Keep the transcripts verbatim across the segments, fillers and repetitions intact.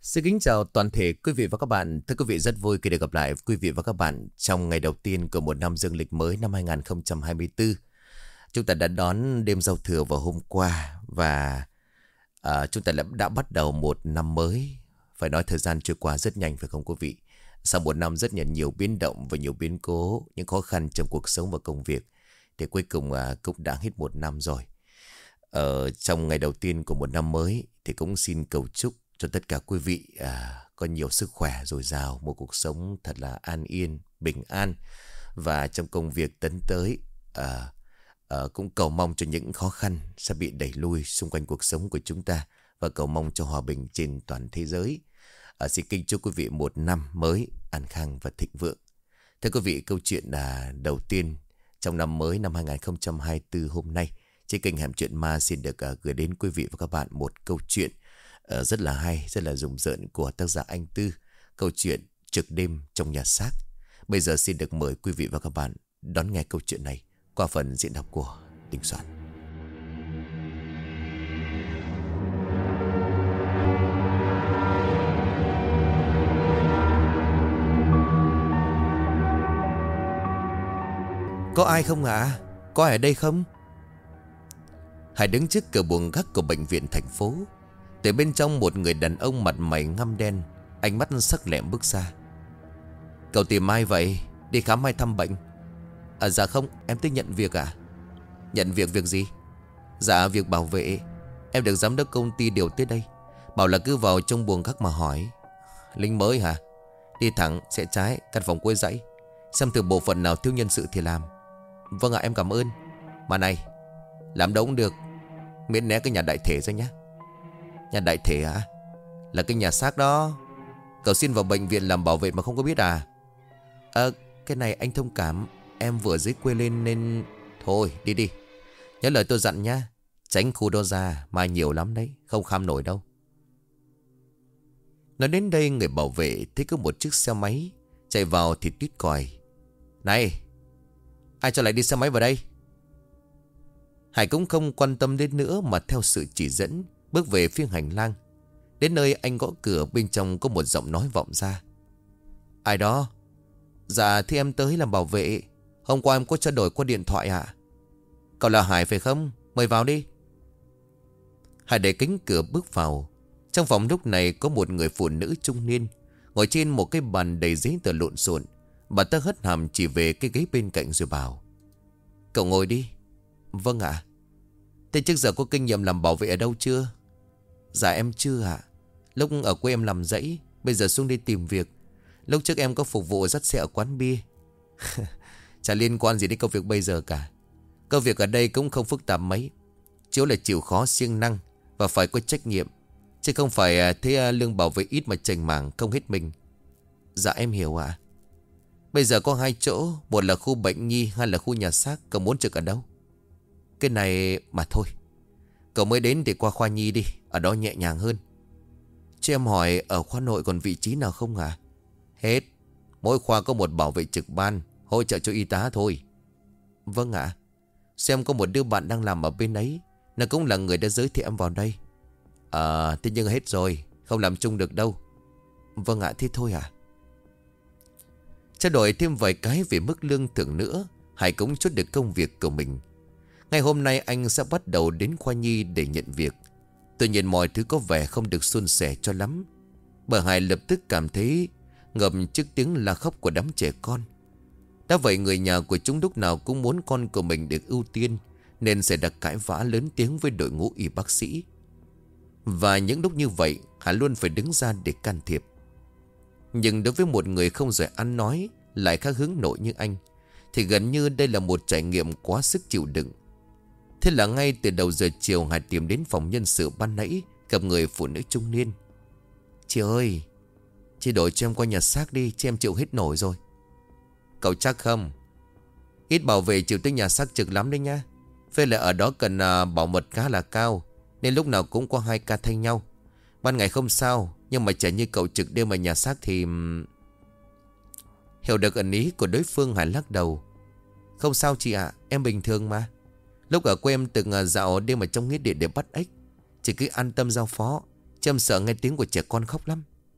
Xin kính chào toàn thể quý vị và các bạn. Thưa quý vị, rất vui khi được gặp lại quý vị và các bạn trong ngày đầu tiên của một năm dương lịch mới năm hai nghìn không trăm hai mươi tư. Chúng ta đã đón đêm giao thừa vào hôm qua và à, chúng ta đã, đã bắt đầu một năm mới. Phải nói thời gian trôi qua rất nhanh phải không quý vị? Sau một năm rất nhiều, nhiều biến động và nhiều biến cố, những khó khăn trong cuộc sống và công việc, thì cuối cùng à, cũng đã hết một năm rồi. Ở trong ngày đầu tiên của một năm mới thì cũng xin cầu chúc cho tất cả quý vị à, có nhiều sức khỏe dồi dào, một cuộc sống thật là an yên, bình an. Và trong công việc tấn tới à, à, cũng cầu mong cho những khó khăn sẽ bị đẩy lui xung quanh cuộc sống của chúng ta. Và cầu mong cho hòa bình trên toàn thế giới. à, Xin kính chúc quý vị một năm mới an khang và thịnh vượng. Thưa quý vị, câu chuyện là đầu tiên trong năm mới năm hai nghìn không trăm hai mươi tư hôm nay, trên kênh Hẻm Chuyện Ma xin được uh, gửi đến quý vị và các bạn một câu chuyện uh, rất là hay, rất là rùng rợn của tác giả Anh Tư. Câu chuyện Trực đêm trong nhà xác. Bây giờ xin được mời quý vị và các bạn đón nghe câu chuyện này qua phần diễn đọc của Đình Soạn. Có ai không ạ? À? Có ai ở đây không? Hải đứng trước cửa buồng gác của bệnh viện thành phố. Từ bên trong một người đàn ông mặt mày ngăm đen, ánh mắt sắc lẹm bước ra. Cậu tìm ai vậy? Đi khám hay thăm bệnh? À dạ không, em tới nhận việc à? Nhận việc việc gì? Dạ việc bảo vệ. Em được giám đốc công ty điều tới đây, bảo là cứ vào trong buồng gác mà hỏi. Lính mới hả? Đi thẳng sẽ trái, căn phòng cuối dãy. Xem thử bộ phận nào thiếu nhân sự thì làm. Vâng ạ, em cảm ơn. Mà này, làm đâu cũng được, miễn né cái nhà đại thể ra nhé. Nhà đại thể hả? Là cái nhà xác đó. Cậu xin vào bệnh viện làm bảo vệ mà không có biết à? Ờ, cái này anh thông cảm, em vừa dưới quê lên nên... Thôi đi đi, nhớ lời tôi dặn nhá. Tránh khu đó ra, mai nhiều lắm đấy, không kham nổi đâu. Nói đến đây, người bảo vệ thấy có một chiếc xe máy chạy vào thì tuýt còi. Này, ai cho lại đi xe máy vào đây? Hải cũng không quan tâm đến nữa mà theo sự chỉ dẫn bước về phía hành lang. Đến nơi anh gõ cửa, bên trong có một giọng nói vọng ra. Ai đó? Dạ thì em tới làm bảo vệ. Hôm qua em có trao đổi qua điện thoại ạ. À? Cậu là Hải phải không? Mời vào đi. Hải đẩy cánh cửa bước vào. Trong phòng lúc này có một người phụ nữ trung niên ngồi trên một cái bàn đầy giấy tờ lộn xộn. Bà ta hất hàm chỉ về cái ghế bên cạnh rồi bảo. Cậu ngồi đi. Vâng ạ. À. Thế trước giờ có kinh nghiệm làm bảo vệ ở đâu chưa? Dạ em chưa ạ. À. Lúc ở quê em làm dãy, bây giờ xuống đi tìm việc. Lúc trước em có phục vụ dắt xe ở quán bia. Chả liên quan gì đến công việc bây giờ cả. Công việc ở đây cũng không phức tạp mấy. Chiếu là chịu khó siêng năng và phải có trách nhiệm, chứ không phải thế lương bảo vệ ít mà chành mảng không hết mình. Dạ em hiểu ạ. À. Bây giờ có hai chỗ, một là khu bệnh nhi, hai là khu nhà xác. Cậu muốn trực ở đâu? Cái này mà thôi, cậu mới đến thì qua khoa nhi đi, ở đó nhẹ nhàng hơn. Cho em hỏi ở khoa nội còn vị trí nào không à? Hết, mỗi khoa có một bảo vệ trực ban hỗ trợ cho y tá thôi. Vâng ạ. À. Xem có một đứa bạn đang làm ở bên ấy, nó cũng là người đã giới thiệu em vào đây. À thế nhưng hết rồi, không làm chung được đâu. Vâng ạ. À, thế thôi à? Trao đổi thêm vài cái về mức lương thưởng nữa, Hải cũng chốt được công việc của mình. Ngày hôm nay anh sẽ bắt đầu đến khoa nhi để nhận việc. Tuy nhiên mọi thứ có vẻ không được suôn sẻ cho lắm. Bà Hải lập tức cảm thấy ngầm trước tiếng la khóc của đám trẻ con. Đã vậy người nhà của chúng lúc nào cũng muốn con của mình được ưu tiên, nên sẽ đặt cãi vã lớn tiếng với đội ngũ y bác sĩ. Và những lúc như vậy Hải luôn phải đứng ra để can thiệp. Nhưng đối với một người không giỏi ăn nói, lại khác hướng nội như anh, thì gần như đây là một trải nghiệm quá sức chịu đựng. Thế là ngay từ đầu giờ chiều Hải tìm đến phòng nhân sự ban nãy, gặp người phụ nữ trung niên. Chị ơi, chị đổi cho em qua nhà xác đi, chứ em chịu hết nổi rồi. Cậu chắc không? Ít bảo vệ chịu tới nhà xác trực lắm đấy nhá. Với lại ở đó cần à, bảo mật khá là cao, nên lúc nào cũng có hai ca thay nhau. Ban ngày không sao, nhưng mà trẻ như cậu trực đêm ở nhà xác thì... Hiểu được ẩn ý của đối phương, Hải lắc đầu. Không sao chị ạ, à, em bình thường mà. Lúc ở quê em từng à, dạo đêm ở trong nghĩa địa để bắt ếch. Chị cứ an tâm giao phó, chứ em sợ nghe tiếng của trẻ con khóc lắm.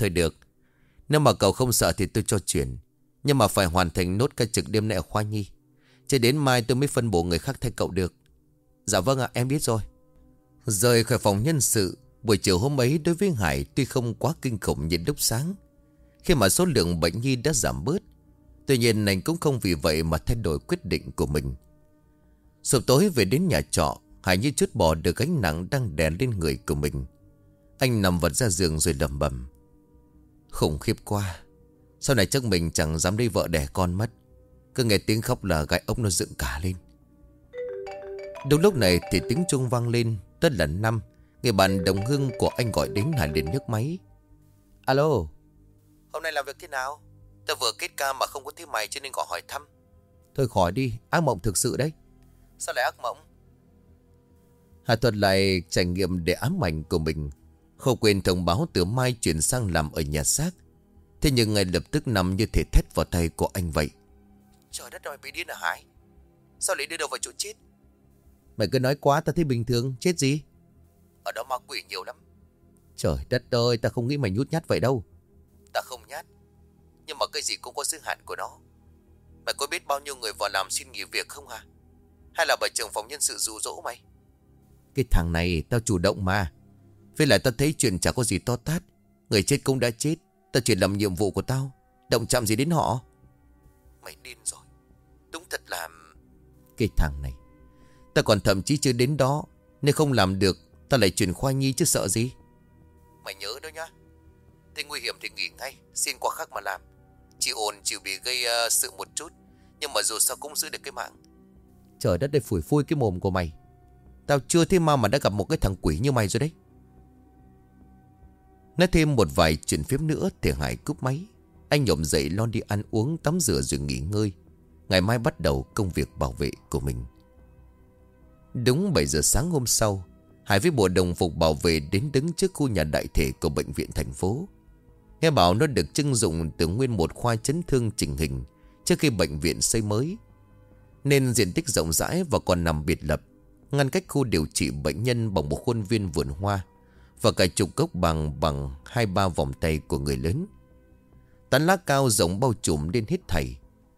Thôi được. Nếu mà cậu không sợ thì tôi cho chuyển. Nhưng mà phải hoàn thành nốt ca trực đêm nay ở khoa nhi. Chứ đến mai tôi mới phân bổ người khác thay cậu được. Dạ vâng ạ, em biết rồi. Rời khỏi phòng nhân sự, buổi chiều hôm ấy đối với Hải tuy không quá kinh khủng như lúc sáng, khi mà số lượng bệnh nhi đã giảm bớt. Tuy nhiên anh cũng không vì vậy mà thay đổi quyết định của mình. Sụp tối về đến nhà trọ, Hải như chút bỏ được gánh nặng đang đè lên người của mình. Anh nằm vật ra giường rồi lẩm bẩm: khủng khiếp quá. Sau này chắc mình chẳng dám đi vợ đẻ con mất. Cứ nghe tiếng khóc là gai ốc nó dựng cả lên. Đúng lúc này thì tiếng chuông vang lên. Tất là Năm, người bạn đồng hương của anh gọi đến. Hải liền nhấc máy. Alo, hôm nay làm việc thế nào? Tao vừa kết ca mà không có thấy mày cho nên gọi hỏi thăm. Thôi khỏi đi, ác mộng thực sự đấy. Sao lại ác mộng? Hà thuật lại trải nghiệm để ám ảnh của mình. Không quên thông báo từ mai chuyển sang làm ở nhà xác. Thế nhưng ngay lập tức nằm như thể thét vào tay của anh vậy. Trời đất ơi, bị điên à Hải? Sao lại đưa đầu vào chỗ chết? Mày cứ nói quá, ta thấy bình thường. Chết gì? Ở đó ma quỷ nhiều lắm. Trời đất ơi, ta không nghĩ mày nhút nhát vậy đâu. Ta không nhát, nhưng mà cái gì cũng có giới hạn của nó. Mày có biết bao nhiêu người vào làm xin nghỉ việc không hả? Hay là bà trưởng phòng nhân sự dụ dỗ mày? Cái thằng này tao chủ động mà. Với lại tao thấy chuyện chả có gì to tát. Người chết cũng đã chết. Tao chỉ làm nhiệm vụ của tao. Động chạm gì đến họ? Mày điên rồi. Đúng thật là... Cái thằng này, tao còn thậm chí chưa đến đó. Nếu không làm được, tao lại chuyển khoa nhi chứ sợ gì. Mày nhớ đó nhá. Thế nguy hiểm thì nghỉ ngay, xin qua khác mà làm. Chỉ ồn chịu bị gây uh, sự một chút, nhưng mà dù sao cũng giữ được cái mạng. Trời đất ơi, phủi phui cái mồm của mày. Tao chưa thấy ma mà đã gặp một cái thằng quỷ như mày rồi đấy. Nói thêm một vài chuyện phím nữa thì Hải cúp máy. Anh nhổm dậy lo đi ăn uống, tắm rửa rồi nghỉ ngơi. Ngày mai bắt đầu công việc bảo vệ của mình. Đúng bảy giờ sáng hôm sau, Hải với bộ đồng phục bảo vệ đến đứng trước khu nhà đại thể của bệnh viện thành phố. Nghe bảo nó được trưng dụng từ nguyên một khoa chấn thương chỉnh hình trước khi bệnh viện xây mới, nên diện tích rộng rãi và còn nằm biệt lập, ngăn cách khu điều trị bệnh nhân bằng một khuôn viên vườn hoa và cả chục gốc bằng bằng hai ba vòng tay của người lớn. Tán lá cao rộng bao trùm lên hết thảy.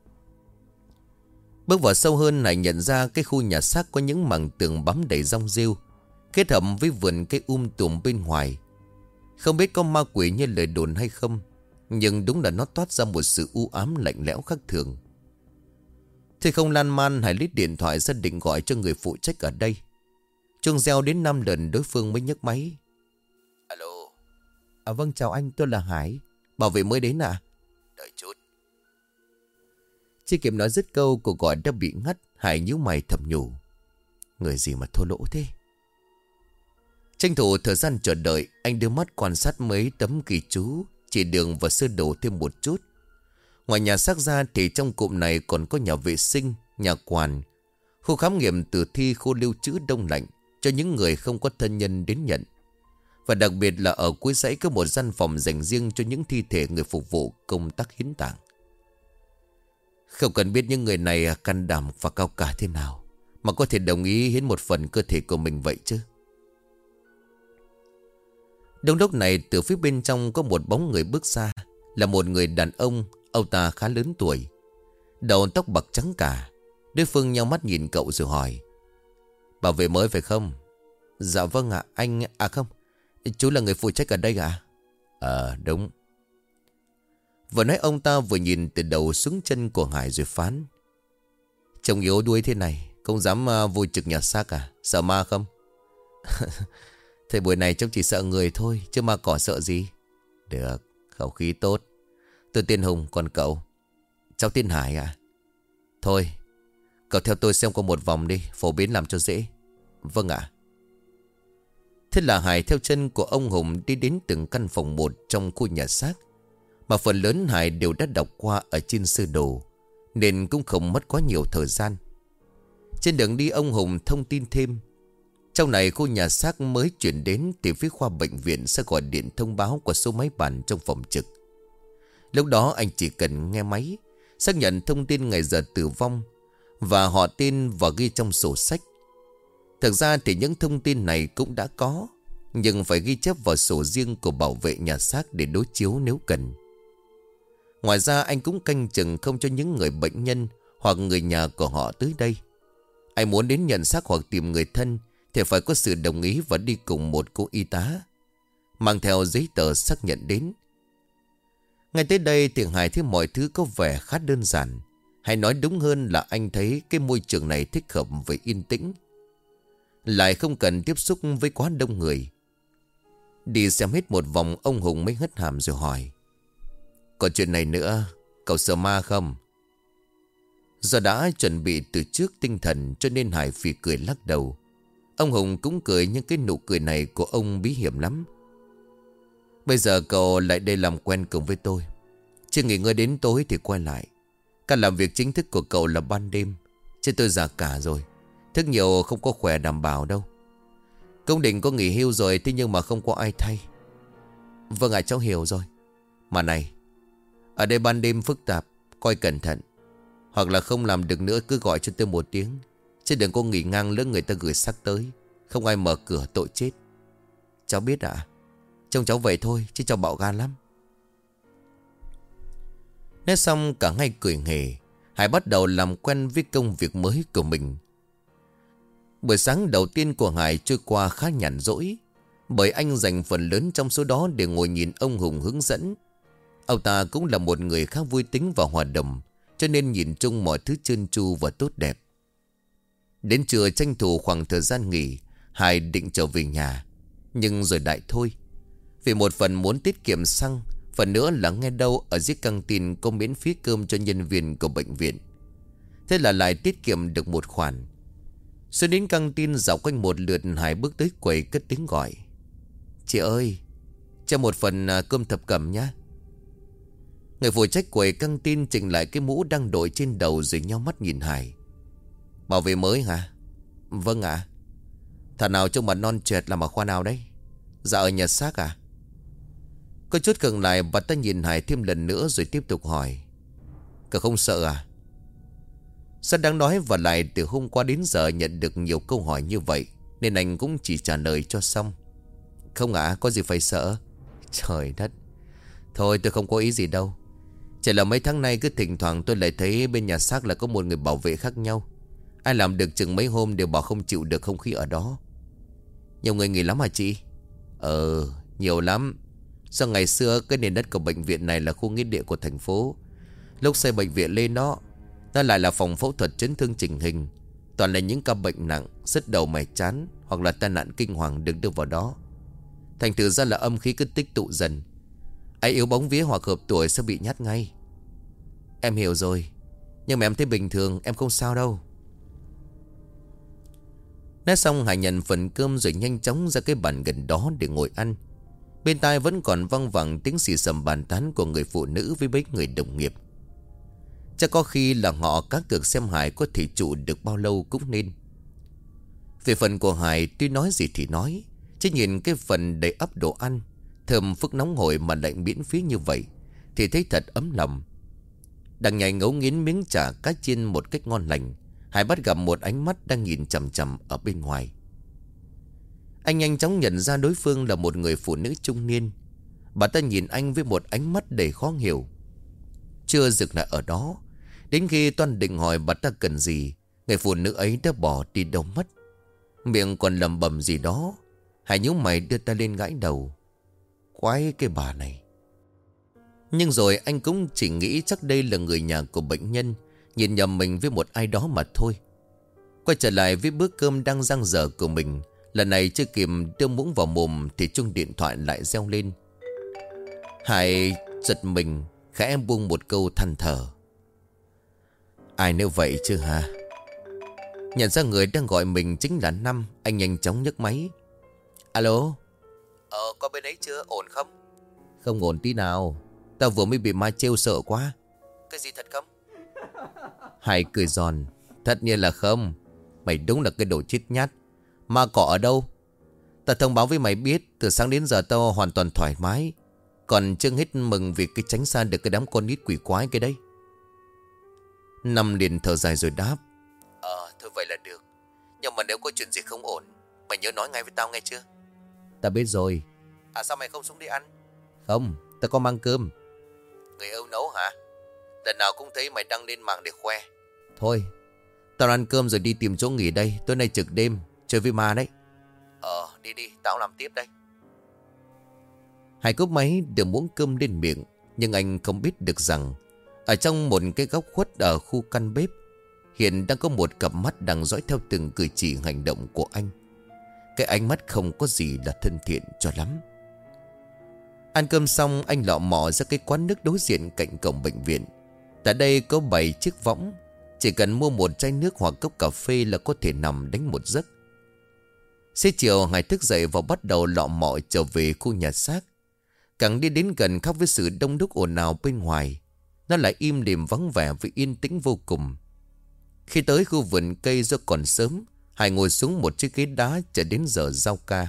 Bước vào sâu hơn, này nhận ra cái khu nhà xác có những mảng tường bám đầy rong rêu, kết hợp với vườn cây um tùm bên ngoài. Không biết có ma quỷ như lời đồn hay không, nhưng đúng là nó toát ra một sự u ám lạnh lẽo khác thường. Thì không lan man, Hải lấy điện thoại ra định gọi cho người phụ trách ở đây. Chuông reo đến năm lần đối phương mới nhấc máy. Alo. À vâng, chào anh, tôi là Hải, bảo vệ mới đến à? Đợi chút. Chỉ kịp nói dứt câu, cuộc gọi đã bị ngắt. Hải nhíu mày thầm nhủ, người gì mà thô lỗ thế. Tranh thủ thời gian chờ đợi, anh đưa mắt quan sát mấy tấm ghi chú, chỉ đường và sơ đồ thêm một chút. Ngoài nhà xác ra thì trong cụm này còn có nhà vệ sinh, nhà quản, khu khám nghiệm tử thi, khu lưu trữ đông lạnh cho những người không có thân nhân đến nhận. Và đặc biệt là ở cuối dãy có một gian phòng dành riêng cho những thi thể người phục vụ công tác hiến tạng. Không cần biết những người này can đảm và cao cả thế nào mà có thể đồng ý hiến một phần cơ thể của mình vậy chứ. Đúng lúc này, từ phía bên trong có một bóng người bước ra. Là một người đàn ông. Ông ta khá lớn tuổi, đầu tóc bạc trắng cả. Đối phương nhau mắt nhìn cậu rồi hỏi, bảo vệ mới phải không? Dạ vâng ạ, anh... À không, chú là người phụ trách ở đây ạ? Ờ đúng. Vừa nói ông ta vừa nhìn từ đầu xuống chân của Hải rồi phán, trông yếu đuối thế này không dám uh, vui trực nhà xác à? Sợ ma không? Thời buổi này trông chỉ sợ người thôi, chứ ma cỏ sợ gì. Được, khẩu khí tốt. Tôi tên Hùng, còn cậu? Cháu tên Hải à? Thôi, cậu theo tôi xem qua một vòng đi, phổ biến làm cho dễ. Vâng ạ. Thế là Hải theo chân của ông Hùng đi đến từng căn phòng một trong khu nhà xác, mà phần lớn Hải đều đã đọc qua ở trên sơ đồ, nên cũng không mất quá nhiều thời gian. Trên đường đi, ông Hùng thông tin thêm, trong này khu nhà xác mới chuyển đến thì phía khoa bệnh viện sẽ gọi điện thông báo qua số máy bàn trong phòng trực. Lúc đó anh chỉ cần nghe máy, xác nhận thông tin ngày giờ tử vong và họ tên và ghi trong sổ sách. Thực ra thì những thông tin này cũng đã có, nhưng phải ghi chép vào sổ riêng của bảo vệ nhà xác để đối chiếu nếu cần. Ngoài ra anh cũng canh chừng không cho những người bệnh nhân hoặc người nhà của họ tới đây. Anh muốn đến nhận xác hoặc tìm người thân thì phải có sự đồng ý và đi cùng một cô y tá, mang theo giấy tờ xác nhận đến. Ngay tới đây thì Hải thấy mọi thứ có vẻ khá đơn giản. Hay nói đúng hơn là anh thấy cái môi trường này thích hợp với yên tĩnh, lại không cần tiếp xúc với quá đông người. Đi xem hết một vòng, ông Hùng mới hất hàm rồi hỏi: "Còn chuyện này nữa, cậu sợ ma không?" Do đã chuẩn bị từ trước tinh thần cho nên Hải phì cười lắc đầu. Ông Hùng cũng cười, nhưng cái nụ cười này của ông bí hiểm lắm. "Bây giờ cậu lại đây làm quen cùng với tôi, chưa nghỉ ngơi đến tối thì quay lại. Cả làm việc chính thức của cậu là ban đêm, chứ tôi già cả rồi, thức nhiều không có khỏe đảm bảo đâu. Công định có nghỉ hưu rồi, thế nhưng mà không có ai thay." "Vâng ạ, cháu hiểu rồi. Mà này, ở đây ban đêm phức tạp, coi cẩn thận. Hoặc là không làm được nữa cứ gọi cho tôi một tiếng, chứ đừng có nghỉ ngang lỡ người ta gửi xác tới, không ai mở cửa tội chết." "Cháu biết ạ. À? Trông cháu vậy thôi chứ cháu bạo gan lắm." Nói xong cả hai cười nghề. Hải bắt đầu làm quen với công việc mới của mình. Buổi sáng đầu tiên của Hải trôi qua khá nhàn rỗi, bởi anh dành phần lớn trong số đó để ngồi nhìn ông Hùng hướng dẫn. Ông ta cũng là một người khá vui tính và hòa đồng, cho nên nhìn chung mọi thứ trơn tru và tốt đẹp. Đến trưa tranh thủ khoảng thời gian nghỉ, Hải định trở về nhà, nhưng rồi đại thôi. Vì một phần muốn tiết kiệm xăng, phần nữa là nghe đâu ở dưới căng tin có miễn phí cơm cho nhân viên của bệnh viện. Thế là lại tiết kiệm được một khoản. Xuân đến căng tin dạo quanh một lượt, Hải bước tới quầy cất tiếng gọi: "Chị ơi, cho một phần cơm thập cẩm nhé." Người phụ trách quầy căng tin chỉnh lại cái mũ đang đội trên đầu rồi nheo mắt nhìn Hải: "Bảo vệ mới hả?" "Vâng ạ." À. "Thằng nào trông mặt non trẻ làm ở khoa nào đấy?" "Dạ ở nhà xác à?" Có chút khựng lại, bà ta nhìn Hải thêm lần nữa rồi tiếp tục hỏi: "Cậu không sợ à?" Sao đáng nói, và lại từ hôm qua đến giờ nhận được nhiều câu hỏi như vậy, nên anh cũng chỉ trả lời cho xong: "Không ạ, à, có gì phải sợ." Trời đất. "Thôi tôi không có ý gì đâu. Chỉ là mấy tháng nay cứ thỉnh thoảng tôi lại thấy bên nhà xác là có một người bảo vệ khác nhau. Ai làm được chừng mấy hôm đều bảo không chịu được không khí ở đó." "Nhiều người nghỉ lắm hả chị?" "Ờ, nhiều lắm. Do ngày xưa cái nền đất của bệnh viện này là khu nghĩa địa của thành phố. Lúc xây bệnh viện lên đó, nó lại là phòng phẫu thuật chấn thương chỉnh hình. Toàn là những ca bệnh nặng, sứt đầu mẻ chán hoặc là tai nạn kinh hoàng được đưa vào đó. Thành thử ra là âm khí cứ tích tụ dần. Ai yếu bóng vía hoặc hợp tuổi sẽ bị nhát ngay." "Em hiểu rồi, nhưng mà em thấy bình thường, em không sao đâu." Nói xong Hải nhận phần cơm rồi nhanh chóng ra cái bàn gần đó để ngồi ăn. Bên tai vẫn còn văng vẳng tiếng xì xầm bàn tán của người phụ nữ với mấy người đồng nghiệp. Chắc có khi là họ cá cược xem Hải có thể trụ được bao lâu cũng nên. Về phần của Hải, tuy nói gì thì nói, chứ nhìn cái phần đầy ắp đồ ăn thơm phức nóng hổi mà lại miễn phí như vậy thì thấy thật ấm lòng. Đang nhảy ngấu nghiến miếng chả cá chiên một cách ngon lành, Hải bắt gặp một ánh mắt đang nhìn chằm chằm ở bên ngoài. Anh nhanh chóng nhận ra đối phương là một người phụ nữ trung niên. Bà ta nhìn anh với một ánh mắt đầy khó hiểu. Chưa dừng lại ở đó, đến khi Toan định hỏi bà ta cần gì, người phụ nữ ấy đã bỏ đi đâu mất. Miệng còn lẩm bẩm gì đó. Hải nhíu mày đưa tay lên gãi đầu. Quái cái bà này. Nhưng rồi anh cũng chỉ nghĩ chắc đây là người nhà của bệnh nhân nhìn nhầm mình với một ai đó mà thôi. Quay trở lại với bữa cơm đang dang dở của mình, lần này chưa kịp đưa muỗng vào mồm thì chuông điện thoại lại reo lên. Hải giật mình, khẽ buông một câu than thở: "Ai nếu vậy chứ hả?" Nhận ra người đang gọi mình chính là Năm, anh nhanh chóng nhấc máy. "Alo." "Ờ, có bên ấy chưa, ổn không?" "Không ổn tí nào. Tao vừa mới bị ma trêu sợ quá." "Cái gì thật không?" Hải cười giòn: "Tất nhiên là không. Mày đúng là cái đồ chết nhát. Ma cỏ ở đâu? Tao thông báo với mày biết, từ sáng đến giờ tao hoàn toàn thoải mái. Còn chưa hết mừng vì cái tránh xa được cái đám con nít quỷ quái cái đấy." Năm liền thở dài rồi đáp: "Ờ, thôi vậy là được. Nhưng mà nếu có chuyện gì không ổn, mày nhớ nói ngay với tao nghe chưa?" Ta biết rồi. À sao mày không xuống đi ăn? Không, ta có mang cơm. Người yêu nấu hả? Lần nào cũng thấy mày đăng lên mạng để khoe. Thôi, tao ăn cơm rồi đi tìm chỗ nghỉ đây. Tối nay trực đêm, chơi với ma đấy. Ờ, đi đi, tao làm tiếp đây. Hải cúp máy đưa muỗng cơm lên miệng. Nhưng anh không biết được rằng ở trong một cái góc khuất ở khu căn bếp hiện đang có một cặp mắt đang dõi theo từng cử chỉ hành động của anh. Cái ánh mắt không có gì là thân thiện cho lắm. Ăn cơm xong, anh lọ mọ ra cái quán nước đối diện cạnh cổng bệnh viện. Tại đây có bảy chiếc võng. Chỉ cần mua một chai nước hoặc cốc cà phê là có thể nằm đánh một giấc. Xế chiều Hải thức dậy và bắt đầu lọ mọ trở về khu nhà xác. Càng đi đến gần, khác với sự đông đúc ồn ào bên ngoài, nó lại im lìm vắng vẻ với yên tĩnh vô cùng. Khi tới khu vườn cây do còn sớm, Hải ngồi xuống một chiếc ghế đá chờ đến giờ giao ca.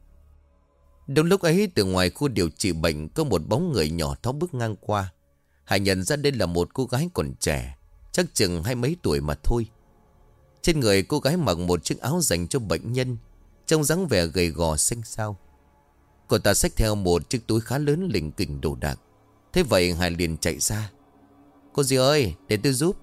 Đúng lúc ấy, từ ngoài khu điều trị bệnh có một bóng người nhỏ thó bước ngang qua. Hải nhận ra đây là một cô gái còn trẻ, chắc chừng hai mấy tuổi mà thôi. Trên người cô gái mặc một chiếc áo dành cho bệnh nhân, trông dáng vẻ gầy gò xanh xao. Cô ta xách theo một chiếc túi khá lớn lỉnh kỉnh đồ đạc. Thế vậy Hải liền chạy ra. Cô dì ơi, để tôi giúp.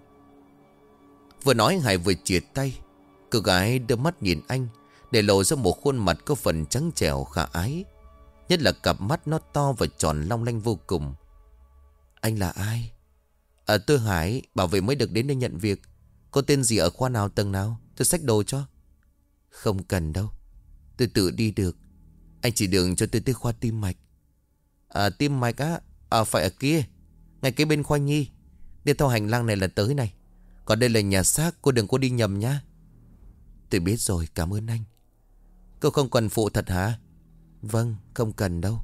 Vừa nói Hải vừa chìa tay. Cô gái đưa mắt nhìn anh, để lộ ra một khuôn mặt có phần trắng trẻo khả ái. Nhất là cặp mắt nó to và tròn long lanh vô cùng. Anh là ai? À, tôi Hải, bảo vệ mới được đến đây nhận việc. Có tên gì, ở khoa nào, tầng nào? Tôi xách đồ cho. Không cần đâu, tôi tự đi được. Anh chỉ đường cho tôi tới khoa tim mạch. À, tim mạch á? À, phải ở kia, ngay cái bên khoa nhi. Đi theo hành lang này là tới này. Còn đây là nhà xác, cô đừng có đi nhầm nhá. Tôi biết rồi, cảm ơn anh. Cô không cần phụ thật hả? Vâng, không cần đâu.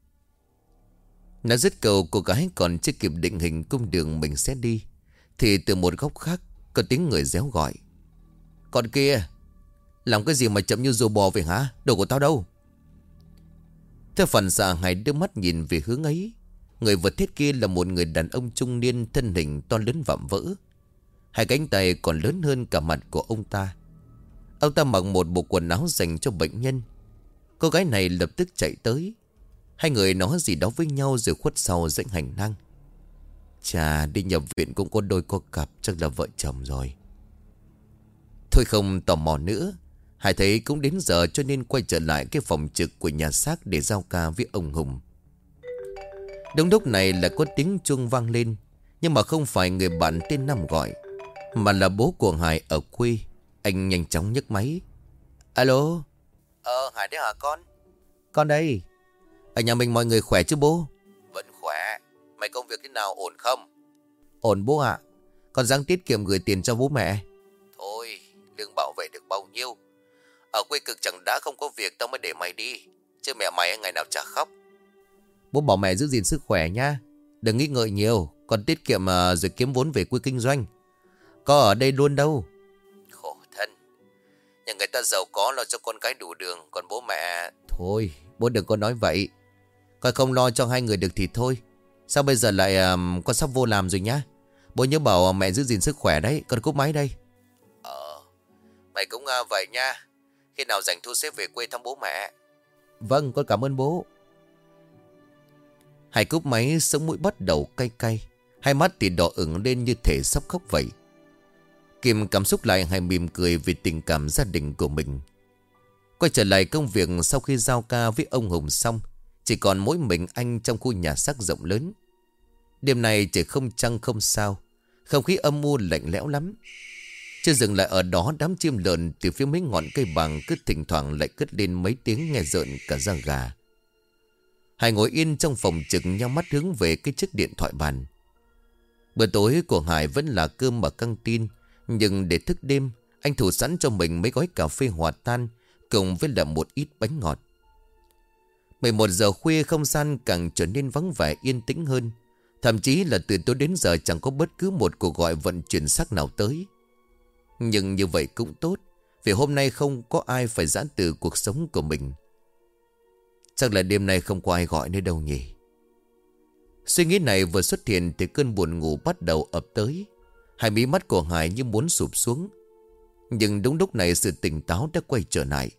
Nó dứt câu, cô gái còn chưa kịp định hình cung đường mình sẽ đi, thì từ một góc khác có tiếng người réo gọi. Còn kia, làm cái gì mà chậm như rùa bò vậy hả? Đồ của tao đâu? Theo phản xạ, Hải đưa mắt nhìn về hướng ấy. Người vượt thết kia là một người đàn ông trung niên, thân hình to lớn vạm vỡ. Hai cánh tay còn lớn hơn cả mặt của ông ta. Ông ta mặc một bộ quần áo dành cho bệnh nhân. Cô gái này lập tức chạy tới. Hai người nói gì đó với nhau rồi khuất sau dãy hành lang. Chà, đi nhập viện cũng có đôi có cặp, chắc là vợ chồng rồi. Thôi không tò mò nữa, Hải thấy cũng đến giờ cho nên quay trở lại cái phòng trực của nhà xác để giao ca với ông Hùng. Đúng lúc này là có tiếng chuông vang lên. Nhưng mà không phải người bạn tên Năm gọi, mà là bố của Hải ở quê. Anh nhanh chóng nhấc máy. Alo. Ờ, Hải đấy hả con? Con đây. Ở nhà mình mọi người khỏe chứ bố? Vẫn khỏe. Mày công việc thế nào, ổn không? Ổn bố ạ. Con dáng tiết kiệm gửi tiền cho bố mẹ. Thôi, lương bảo vệ được bao nhiêu. Ở quê cực chẳng đã không có việc tao mới để mày đi, chứ mẹ mày ngày nào chả khóc. Bố bảo mẹ giữ gìn sức khỏe nha. Đừng nghĩ ngợi nhiều, còn tiết kiệm rồi kiếm vốn về quê kinh doanh. Có ở đây luôn đâu. Khổ thân. Nhà người ta giàu có lo cho con cái đủ đường, còn bố mẹ... Thôi, bố đừng có nói vậy. Con không lo cho hai người được thì thôi. Sao bây giờ lại um, con sắp vô làm rồi nhá. Bố nhớ bảo mẹ giữ gìn sức khỏe đấy. Con cúp máy đây. Ờ, mày cũng uh, vậy nha. Khi nào rảnh thu xếp về quê thăm bố mẹ. Vâng, con cảm ơn bố. Hải cúp máy, sống mũi bắt đầu cay cay. Hai mắt thì đỏ ửng lên như thể sắp khóc vậy. Kìm cảm xúc lại, Hải mỉm cười vì tình cảm gia đình của mình. Quay trở lại công việc sau khi giao ca với ông Hùng xong, chỉ còn mỗi mình anh trong khu nhà xác rộng lớn. Đêm nay trời không trăng không sao, không khí âm u lạnh lẽo lắm. Chưa dừng lại ở đó, đám chim lợn từ phía mấy ngọn cây bàng cứ thỉnh thoảng lại cất lên mấy tiếng nghe rợn cả da gà. Hải ngồi yên trong phòng trực, nhắm mắt hướng về cái chiếc điện thoại bàn. Bữa tối của Hải vẫn là cơm ở căng tin, nhưng để thức đêm, anh thủ sẵn cho mình mấy gói cà phê hòa tan cùng với là một ít bánh ngọt. mười một giờ khuya, không gian càng trở nên vắng vẻ yên tĩnh hơn. Thậm chí là từ tối đến giờ chẳng có bất cứ một cuộc gọi vận chuyển xác nào tới. Nhưng như vậy cũng tốt, vì hôm nay không có ai phải giãn từ cuộc sống của mình. Chắc là đêm nay không có ai gọi nữa đâu nhỉ. Suy nghĩ này vừa xuất hiện thì cơn buồn ngủ bắt đầu ập tới. Hai mí mắt của Hải như muốn sụp xuống. Nhưng đúng lúc này sự tỉnh táo đã quay trở lại.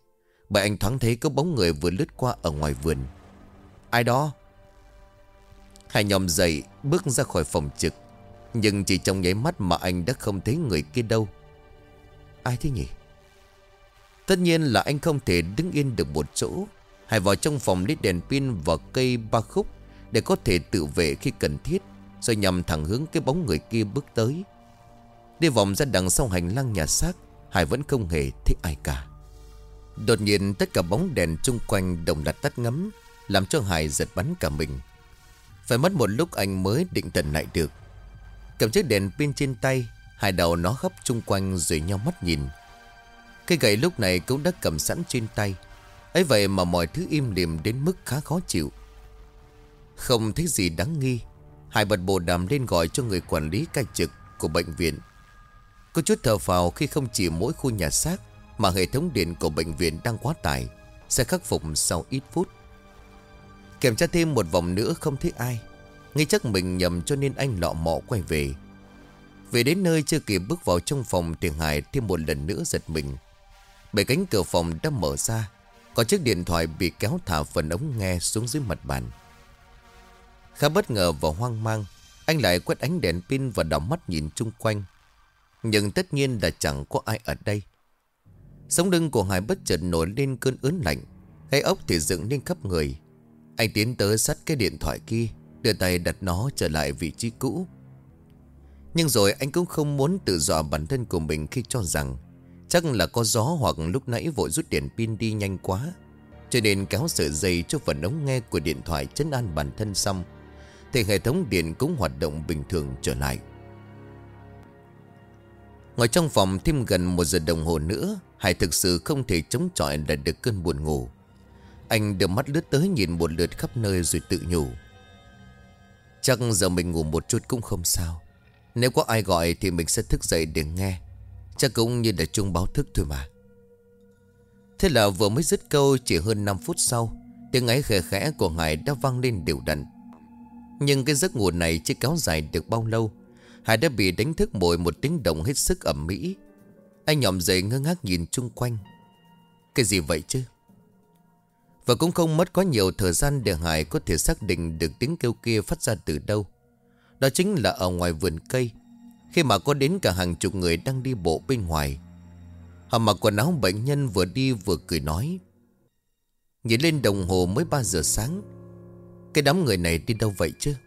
Bởi anh thoáng thấy có bóng người vừa lướt qua ở ngoài vườn. Ai đó? Hải nhòm dậy bước ra khỏi phòng trực. Nhưng chỉ trong nháy mắt mà anh đã không thấy người kia đâu. Ai thế nhỉ? Tất nhiên là anh không thể đứng yên được một chỗ. Hải vào trong phòng lấy đèn pin và cây ba khúc để có thể tự vệ khi cần thiết, rồi nhằm thẳng hướng cái bóng người kia bước tới. Đi vòng ra đằng sau hành lang nhà xác, Hải vẫn không hề thấy ai cả. Đột nhiên tất cả bóng đèn chung quanh đồng loạt tắt ngấm, làm cho Hải giật bắn cả mình. Phải mất một lúc anh mới định thần lại được. Cầm chiếc đèn pin trên tay, Hải đầu nó khắp chung quanh rồi nhau mắt nhìn. Cây gậy lúc này cũng đã cầm sẵn trên tay. Ấy vậy mà mọi thứ im lìm đến mức khá khó chịu. Không thấy gì đáng nghi, Hải bật bộ đàm lên gọi cho người quản lý cai trực của bệnh viện. Có chút thở phào khi không chỉ mỗi khu nhà xác mà hệ thống điện của bệnh viện đang quá tải, sẽ khắc phục sau ít phút. Kiểm tra thêm một vòng nữa không thấy ai, nghĩ chắc mình nhầm cho nên anh lọ mọ quay về. Về đến nơi chưa kịp bước vào trong phòng thì Hải thêm một lần nữa giật mình. Bởi cánh cửa phòng đã mở ra, có chiếc điện thoại bị kéo thả phần ống nghe xuống dưới mặt bàn. Khá bất ngờ và hoang mang, anh lại quét ánh đèn pin và đảo mắt nhìn chung quanh. Nhưng tất nhiên là chẳng có ai ở đây. Sống lưng của Hải bất chợt nổi lên cơn ớn lạnh, gáy ốc thì dựng lên khắp người. Anh tiến tới sát cái điện thoại kia, đưa tay đặt nó trở lại vị trí cũ. Nhưng rồi anh cũng không muốn tự dọa bản thân của mình khi cho rằng chắc là có gió, hoặc lúc nãy vội rút đèn pin đi nhanh quá, cho nên kéo sợi dây cho phần ống nghe của điện thoại trấn an bản thân xong thì hệ thống điện cũng hoạt động bình thường trở lại. Ngồi trong phòng thêm gần một giờ đồng hồ nữa, Hải thực sự không thể chống chọi lại được cơn buồn ngủ. Anh đưa mắt lướt tới nhìn một lượt khắp nơi rồi tự nhủ, chắc giờ mình ngủ một chút cũng không sao. Nếu có ai gọi thì mình sẽ thức dậy để nghe, chắc cũng như là chuông báo thức thôi mà. Thế là vừa mới dứt câu, chỉ hơn năm phút sau, tiếng ngáy khẽ khẽ của Hải đã vang lên đều đặn. Nhưng cái giấc ngủ này chưa kéo dài được bao lâu, Hải đã bị đánh thức bởi một tiếng động hết sức ầm ĩ. Anh nhòm dậy ngơ ngác nhìn chung quanh. Cái gì vậy chứ? Và cũng không mất quá nhiều thời gian để Hải có thể xác định được tiếng kêu kia phát ra từ đâu. Đó chính là ở ngoài vườn cây, khi mà có đến cả hàng chục người đang đi bộ bên ngoài. Họ mặc quần áo bệnh nhân, vừa đi vừa cười nói. Nhìn lên đồng hồ mới ba giờ sáng. Cái đám người này đi đâu vậy chứ?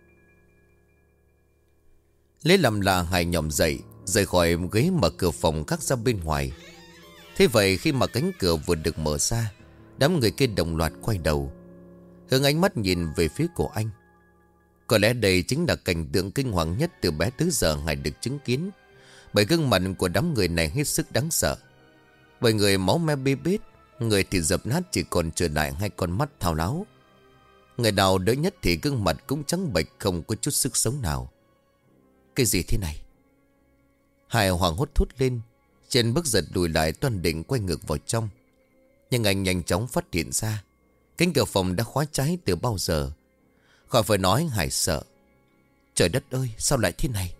Lấy làm lạ, Hải nhòm dậy, rời khỏi ghế mở cửa phòng cắt ra bên ngoài. Thế vậy khi mà cánh cửa vừa được mở ra, đám người kia đồng loạt quay đầu, hướng ánh mắt nhìn về phía của anh. Có lẽ đây chính là cảnh tượng kinh hoàng nhất từ bé tới giờ Hải được chứng kiến. Bởi gương mặt của đám người này hết sức đáng sợ. Bởi người máu me bê bết, người thì dập nát chỉ còn trở lại hai con mắt thao láo. Người nào đỡ nhất thì gương mặt cũng trắng bệch, không có chút sức sống nào. Cái gì thế này? Hải hoảng hốt thốt lên, trên bước giật lùi lại toan định quay ngược vào trong. Nhưng anh nhanh chóng phát hiện ra cánh cửa phòng đã khóa trái từ bao giờ. Khỏi phải nói, Hải sợ. Trời đất ơi, sao lại thế này?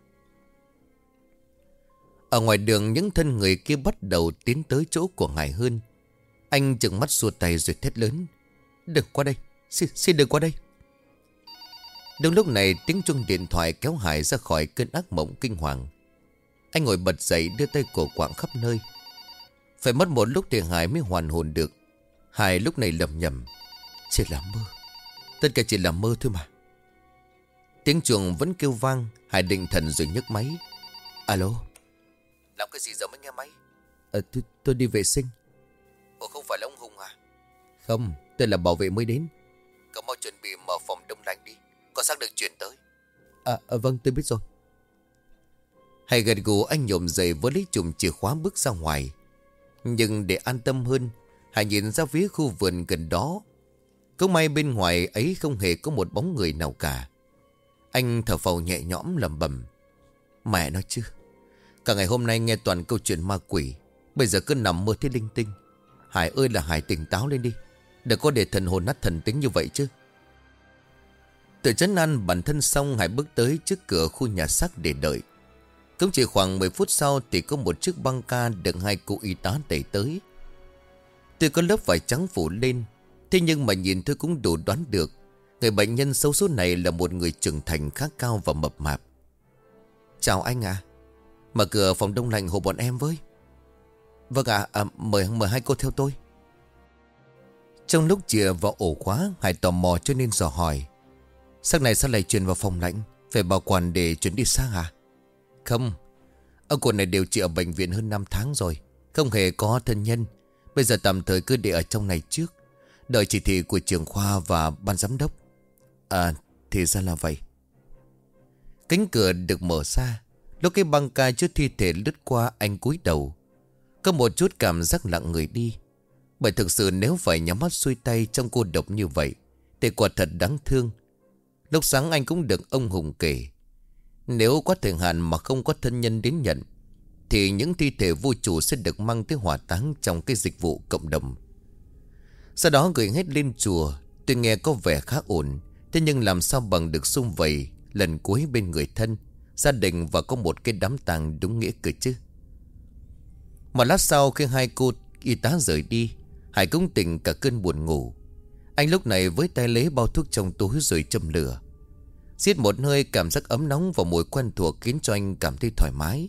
Ở ngoài đường, những thân người kia bắt đầu tiến tới chỗ của Hải hơn. Anh trừng mắt xua tay rồi thét lớn. Đừng qua đây, xin, xin đừng qua đây. Đúng lúc này, tiếng chuông điện thoại kéo Hải ra khỏi cơn ác mộng kinh hoàng. Anh ngồi bật dậy, đưa tay cổ quạng khắp nơi. Phải mất một lúc thì Hải mới hoàn hồn được. Hải lúc này lầm nhầm. Chỉ là mơ, tất cả chỉ là mơ thôi mà. Tiếng chuông vẫn kêu vang. Hải định thần rồi nhấc máy. Alo. Làm cái gì giờ mới nghe máy? Ờ, tôi, tôi đi vệ sinh. Ủa, không phải là ông Hùng à? Không, tôi là bảo vệ mới đến. Cậu mau chuẩn bị mở phòng đông lạnh đi, có xác được chuyển tới. À, à vâng, tôi biết rồi. Hải gật gù, anh nhổm dậy với lấy chùm chìa khóa bước ra ngoài. Nhưng để an tâm hơn, Hải nhìn ra phía khu vườn gần đó. Cũng may bên ngoài ấy không hề có một bóng người nào cả. Anh thở phào nhẹ nhõm lẩm bẩm. Mẹ nói chứ, cả ngày hôm nay nghe toàn câu chuyện ma quỷ, bây giờ cứ nằm mơ thấy linh tinh. Hải ơi là Hải, tỉnh táo lên đi, đừng có để thần hồn nát thần tính như vậy chứ. Tự trấn an bản thân xong, Hải bước tới trước cửa khu nhà xác để đợi. Cũng chỉ khoảng mười phút sau thì có một chiếc băng ca được hai cô y tá đẩy tới. Tuy có lớp vải trắng phủ lên, thế nhưng mà nhìn tôi cũng đủ đoán được người bệnh nhân xấu số này là một người trưởng thành khá cao và mập mạp. Chào anh ạ. Mở cửa phòng đông lạnh hộ bọn em với. Vâng ạ, à, mời mời hai cô theo tôi. Trong lúc chìa vào ổ khóa, Hải tò mò cho nên dò hỏi. Sáng này sao lại chuyển vào phòng lạnh? Phải bảo quản để chuyển đi xa à? Không, ông cụ này điều trị ở bệnh viện hơn năm tháng rồi, không hề có thân nhân. Bây giờ tạm thời cứ để ở trong này trước, đợi chỉ thị của trưởng khoa và ban giám đốc. À, thì ra là vậy. Cánh cửa được mở ra. Lúc cái băng ca trước thi thể lướt qua, anh cúi đầu. Có một chút cảm giác lặng người đi. Bởi thực sự nếu phải nhắm mắt xuôi tay trong cô độc như vậy thì quả thật đáng thương. Lúc sáng anh cũng được ông Hùng kể, nếu quá thời hạn mà không có thân nhân đến nhận thì những thi thể vô chủ sẽ được mang tới hỏa táng trong cái dịch vụ cộng đồng. Sau đó gửi hết lên chùa. Tuy nghe có vẻ khá ổn, thế nhưng làm sao bằng được sum vầy lần cuối bên người thân, gia đình và có một cái đám tang đúng nghĩa cơ chứ. Một lát sau khi hai cô y tá rời đi, Hải cũng tỉnh cả cơn buồn ngủ. Anh lúc này với tay lấy bao thuốc trong túi rồi châm lửa. Xiết một hơi, cảm giác ấm nóng và mùi quen thuộc khiến cho anh cảm thấy thoải mái.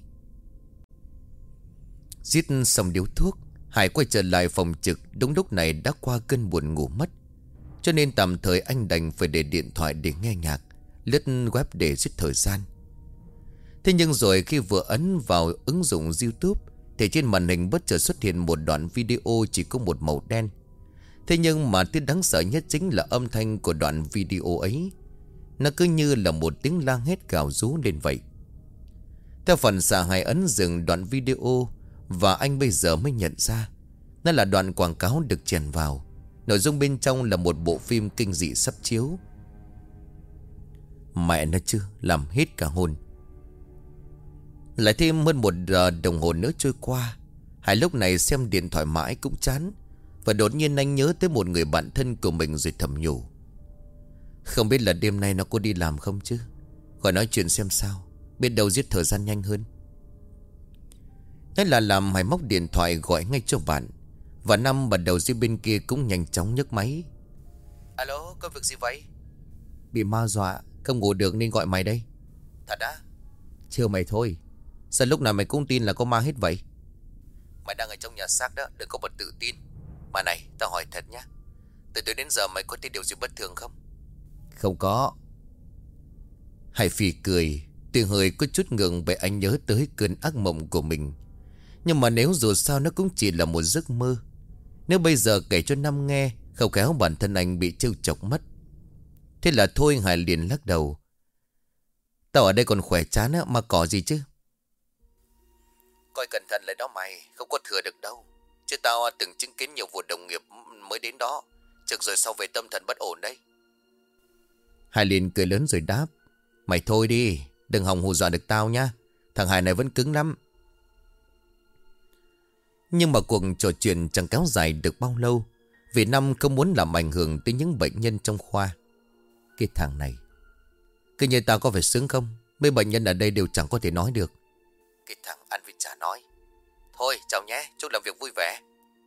Xiết xong điếu thuốc, Hải quay trở lại phòng trực. Đúng lúc này đã qua cơn buồn ngủ mất, cho nên tạm thời anh đành phải để điện thoại để nghe nhạc, lướt web để giết thời gian. Thế nhưng rồi khi vừa ấn vào ứng dụng YouTube thì trên màn hình bất chợt xuất hiện một đoạn video chỉ có một màu đen. Thế nhưng mà thứ đáng sợ nhất chính là âm thanh của đoạn video ấy. Nó cứ như là một tiếng la hét gào rú lên vậy. Theo phần xạ, Hải ấn dừng đoạn video và anh bây giờ mới nhận ra nó là đoạn quảng cáo được chèn vào. Nội dung bên trong là một bộ phim kinh dị sắp chiếu. Mẹ nó chứ, làm hết cả hồn. Lại thêm hơn một giờ đồng hồ nữa trôi qua. Hải lúc này xem điện thoại mãi cũng chán, và đột nhiên anh nhớ tới một người bạn thân của mình rồi thầm nhủ. Không biết là đêm nay nó có đi làm không chứ. Gọi nói chuyện xem sao, biết đâu giết thời gian nhanh hơn. Thế là làm, Hải móc điện thoại gọi ngay cho bạn. Và Năm bắt đầu dưới bên kia cũng nhanh chóng nhấc máy. Alo, có việc gì vậy? Bị ma dọa, không ngủ được nên gọi mày đây. Thật á? Chiều mày thôi. Sao lúc nào mày cũng tin là có ma hết vậy? Mày đang ở trong nhà xác đó, đừng có bật tự tin. Mà này, tao hỏi thật nhá, từ tối đến giờ mày có thấy điều gì bất thường không? Không có. Hải phì cười. Tuy hơi có chút ngượng bởi anh nhớ tới cơn ác mộng của mình. Nhưng mà nếu dù sao nó cũng chỉ là một giấc mơ. Nếu bây giờ kể cho Năm nghe, không khéo bản thân anh bị trêu chọc mất. Thế là thôi, Hải liền lắc đầu. Tao ở đây còn khỏe chán á, mà có gì chứ. Coi cẩn thận lại đó mày, không có thừa được đâu. Chứ tao từng chứng kiến nhiều vụ đồng nghiệp mới đến đó, trực rồi sau về tâm thần bất ổn đấy. Hải liền cười lớn rồi đáp. Mày thôi đi, đừng hòng hù dọa được tao nhá. Thằng Hải này vẫn cứng lắm. Nhưng mà cuộc trò chuyện chẳng kéo dài được bao lâu, vì Năm không muốn làm ảnh hưởng tới những bệnh nhân trong khoa. Cái thằng này, cứ như tao có phải sướng không? Mấy bệnh nhân ở đây đều chẳng có thể nói được. Cái thằng ăn vịt chả nói. Thôi chào nhé, chúc làm việc vui vẻ.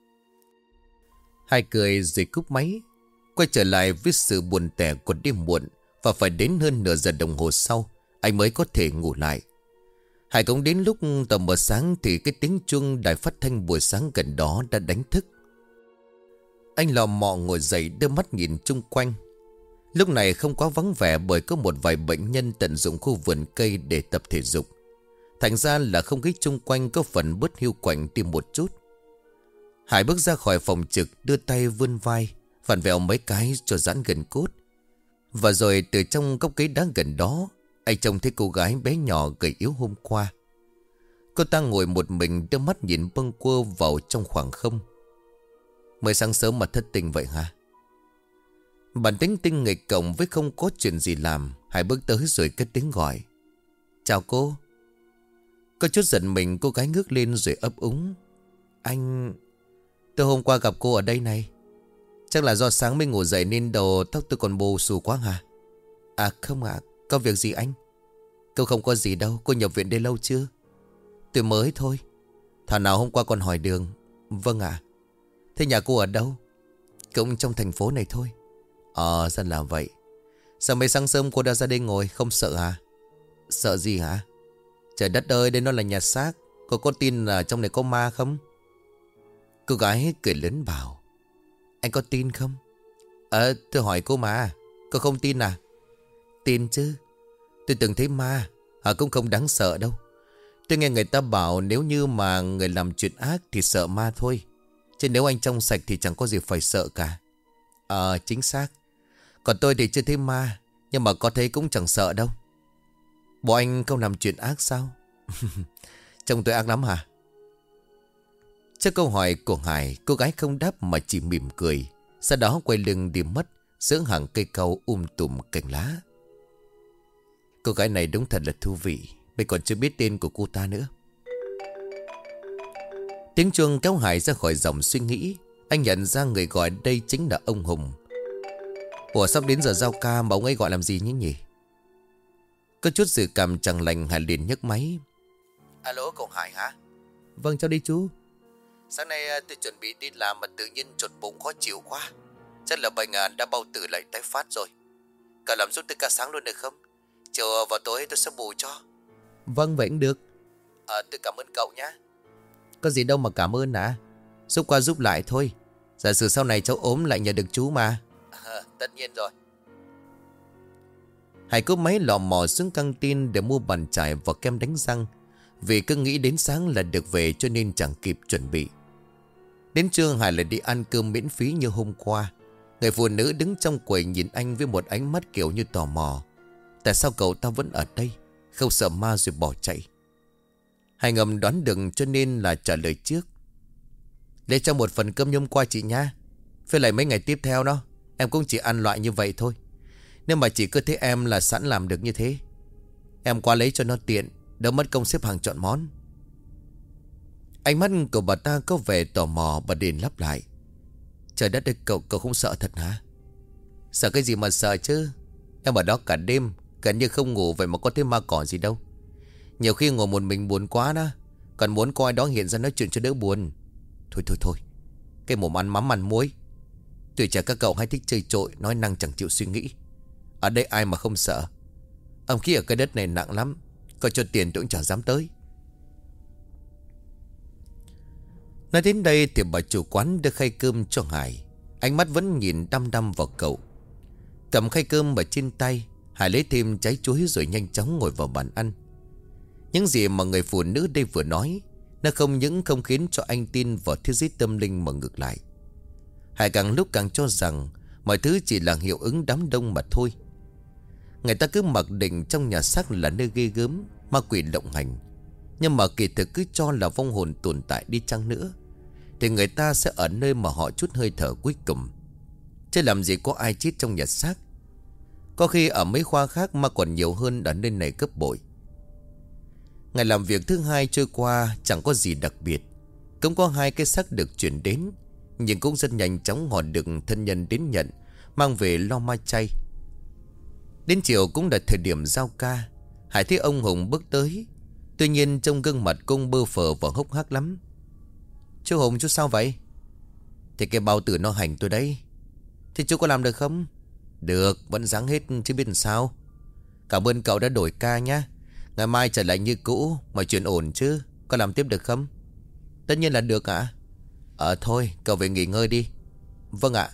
Hai cười rồi cúp máy. Quay trở lại với sự buồn tẻ của đêm muộn. Và phải đến hơn nửa giờ đồng hồ sau anh mới có thể ngủ lại. Hải cũng đến lúc tầm mờ sáng thì cái tiếng chuông đài phát thanh buổi sáng gần đó đã đánh thức. Anh lò mò ngồi dậy, đưa mắt nhìn chung quanh. Lúc này không quá vắng vẻ bởi có một vài bệnh nhân tận dụng khu vườn cây để tập thể dục. Thành ra là không khí chung quanh có phần bớt hiu quạnh đi một chút. Hải bước ra khỏi phòng trực, đưa tay vươn vai, vặn vẹo mấy cái cho giãn gần cốt. Và rồi từ trong góc cây đá gần đó, anh trông thấy cô gái bé nhỏ gầy yếu hôm qua. Cô ta ngồi một mình, đưa mắt nhìn bâng quơ vào trong khoảng không. Mới sáng sớm mà thất tình vậy hả? Bản tính tinh nghịch cộng với không có chuyện gì làm, Hải bước tới rồi cất tiếng gọi. Chào cô. Có chút giận mình, cô gái ngước lên rồi ấp úng. Anh... Tôi hôm qua gặp cô ở đây này. Chắc là do sáng mới ngủ dậy nên đầu tóc tôi còn bù xù quá hả? À không ạ, có việc gì anh? Cô không có gì đâu, cô nhập viện đây lâu chưa? Tôi mới thôi. Thảo nào hôm qua còn hỏi đường. Vâng ạ. Thế nhà cô ở đâu? Cũng trong thành phố này thôi. Ờ ra là vậy. Sao mấy sáng sớm cô đã ra đây ngồi, không sợ hả? Sợ gì hả? Trời đất ơi, đây nó là nhà xác. Cô có tin là trong này có ma không? Cô gái cười lớn bảo. Anh có tin không? Ờ tôi hỏi cô mà. Cô không tin à? Tin chứ. Tôi từng thấy ma. Họ cũng không đáng sợ đâu. Tôi nghe người ta bảo nếu như mà người làm chuyện ác thì sợ ma thôi. Chứ nếu anh trong sạch thì chẳng có gì phải sợ cả. Ờ chính xác. Còn tôi thì chưa thấy ma. Nhưng mà có thấy cũng chẳng sợ đâu. Bộ anh không làm chuyện ác sao? Trông tôi ác lắm hả? Trước câu hỏi của Hải, cô gái không đáp mà chỉ mỉm cười. Sau đó quay lưng đi mất giữa hàng cây cau um tùm cành lá. Cô gái này đúng thật là thú vị. Mình còn chưa biết tên của cô ta nữa. Tiếng chuông kéo Hải ra khỏi dòng suy nghĩ. Anh nhận ra người gọi đây chính là ông Hùng. Ủa sắp đến giờ giao ca mà ông ấy gọi làm gì nhỉ nhỉ? Có chút dự cảm chẳng lành, Hải liền nhấc máy. Alo cậu Hải hả? Vâng cháu đi chú. Sáng nay tôi chuẩn bị đi làm mà tự nhiên chột bụng khó chịu quá. Chắc là bệnh đã bao tử lại tái phát rồi. Cậu làm giúp tôi cả sáng luôn được không? Chiều vào tối tôi sẽ bù cho. Vâng vậy cũng được. Ờ tôi cảm ơn cậu nhé. Có gì đâu mà cảm ơn à. Giúp qua giúp lại thôi. Giả sử sau này cháu ốm lại nhờ được chú mà. À, tất nhiên rồi. Hải cúp máy lò mò xuống căng tin để mua bàn chải và kem đánh răng. Vì cứ nghĩ đến sáng là được về cho nên chẳng kịp chuẩn bị. Đến trưa Hải lại đi ăn cơm miễn phí như hôm qua. Người phụ nữ đứng trong quầy nhìn anh với một ánh mắt kiểu như tò mò. Tại sao cậu ta vẫn ở đây? Không sợ ma rồi bỏ chạy. Hải ngầm đoán được cho nên là trả lời trước. Để cho một phần cơm nhôm qua chị nha. Với lại mấy ngày tiếp theo đó em cũng chỉ ăn loại như vậy thôi. Nếu mà chị cứ thấy em là sẵn làm được như thế, em qua lấy cho nó tiện, đỡ mất công xếp hàng chọn món. Ánh mắt của bà ta có vẻ tò mò. Bà đền lắp lại. Trời đất ơi, cậu, cậu không sợ thật hả? Sợ cái gì mà sợ chứ. Em ở đó cả đêm, gần như không ngủ, vậy mà có thấy ma cỏ gì đâu. Nhiều khi ngồi một mình buồn quá đó, còn muốn coi đó hiện ra nói chuyện cho đỡ buồn. Thôi thôi thôi, cái mồm ăn mắm ăn muối. Tuổi trẻ các cậu hay thích chơi trội, nói năng chẳng chịu suy nghĩ. Ở đây ai mà không sợ. Âm khí ở cái đất này nặng lắm. Có cho tiền tôi cũng chẳng dám tới. Nói đến đây thì bà chủ quán đưa khay cơm cho Hải. Ánh mắt vẫn nhìn đăm đăm vào cậu. Cầm khay cơm ở trên tay, Hải lấy thêm trái chuối rồi nhanh chóng ngồi vào bàn ăn. Những gì mà người phụ nữ đây vừa nói, nó không những không khiến cho anh tin vào thế giới tâm linh mà ngược lại. Hải càng lúc càng cho rằng mọi thứ chỉ là hiệu ứng đám đông mà thôi. Người ta cứ mặc định trong nhà xác là nơi ghê gớm, ma quỷ lộng hành. Nhưng mà kỳ thực cứ cho là vong hồn tồn tại đi chăng nữa, thì người ta sẽ ở nơi mà họ chút hơi thở cuối cùng. Chứ làm gì có ai chết trong nhà xác. Có khi ở mấy khoa khác mà còn nhiều hơn ở nơi này gấp bội. Ngày làm việc thứ hai trôi qua chẳng có gì đặc biệt. Cũng có hai cái xác được chuyển đến, nhưng cũng rất nhanh chóng họ được thân nhân đến nhận, mang về lo ma chay. Đến chiều cũng là thời điểm giao ca. Hải thấy ông Hùng bước tới. Tuy nhiên trong gương mặt công bơ phờ và hốc hác lắm. Chú Hùng, chú sao vậy? Thì cái bao tử nó hành tôi đấy. Thì chú có làm được không? Được, vẫn ráng hết chứ biết làm sao. Cảm ơn cậu đã đổi ca nhá. Ngày mai trở lại như cũ. Mọi chuyện ổn chứ? Có làm tiếp được không? Tất nhiên là được ạ. Ờ thôi, cậu về nghỉ ngơi đi. Vâng ạ.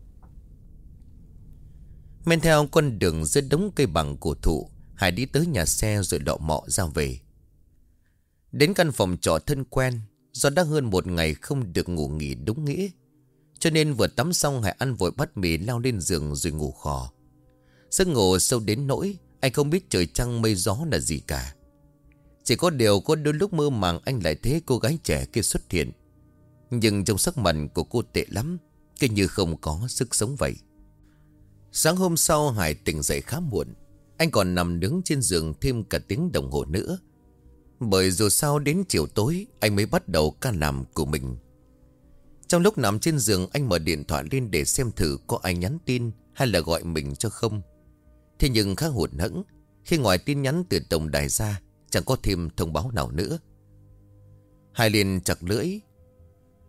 Men theo con đường dưới đống cây bằng cổ thụ, Hải đi tới nhà xe rồi đọ mọ ra về. Đến căn phòng trọ thân quen. Do đã hơn một ngày không được ngủ nghỉ đúng nghĩa, cho nên vừa tắm xong Hải ăn vội bát mì leo lên giường rồi ngủ khò. Giấc ngủ sâu đến nỗi anh không biết trời trăng mây gió là gì cả. Chỉ có điều có đôi lúc mơ màng anh lại thấy cô gái trẻ kia xuất hiện. Nhưng trong sắc mặt của cô tệ lắm, cứ như không có sức sống vậy. Sáng hôm sau Hải tỉnh dậy khá muộn. Anh còn nằm đứng trên giường thêm cả tiếng đồng hồ nữa. Bởi dù sao đến chiều tối anh mới bắt đầu ca làm của mình. Trong lúc nằm trên giường anh mở điện thoại lên để xem thử có ai nhắn tin hay là gọi mình cho không. Thế nhưng khá hụt hẫng khi ngoài tin nhắn từ tổng đài ra chẳng có thêm thông báo nào nữa. Hải liền chặt lưỡi.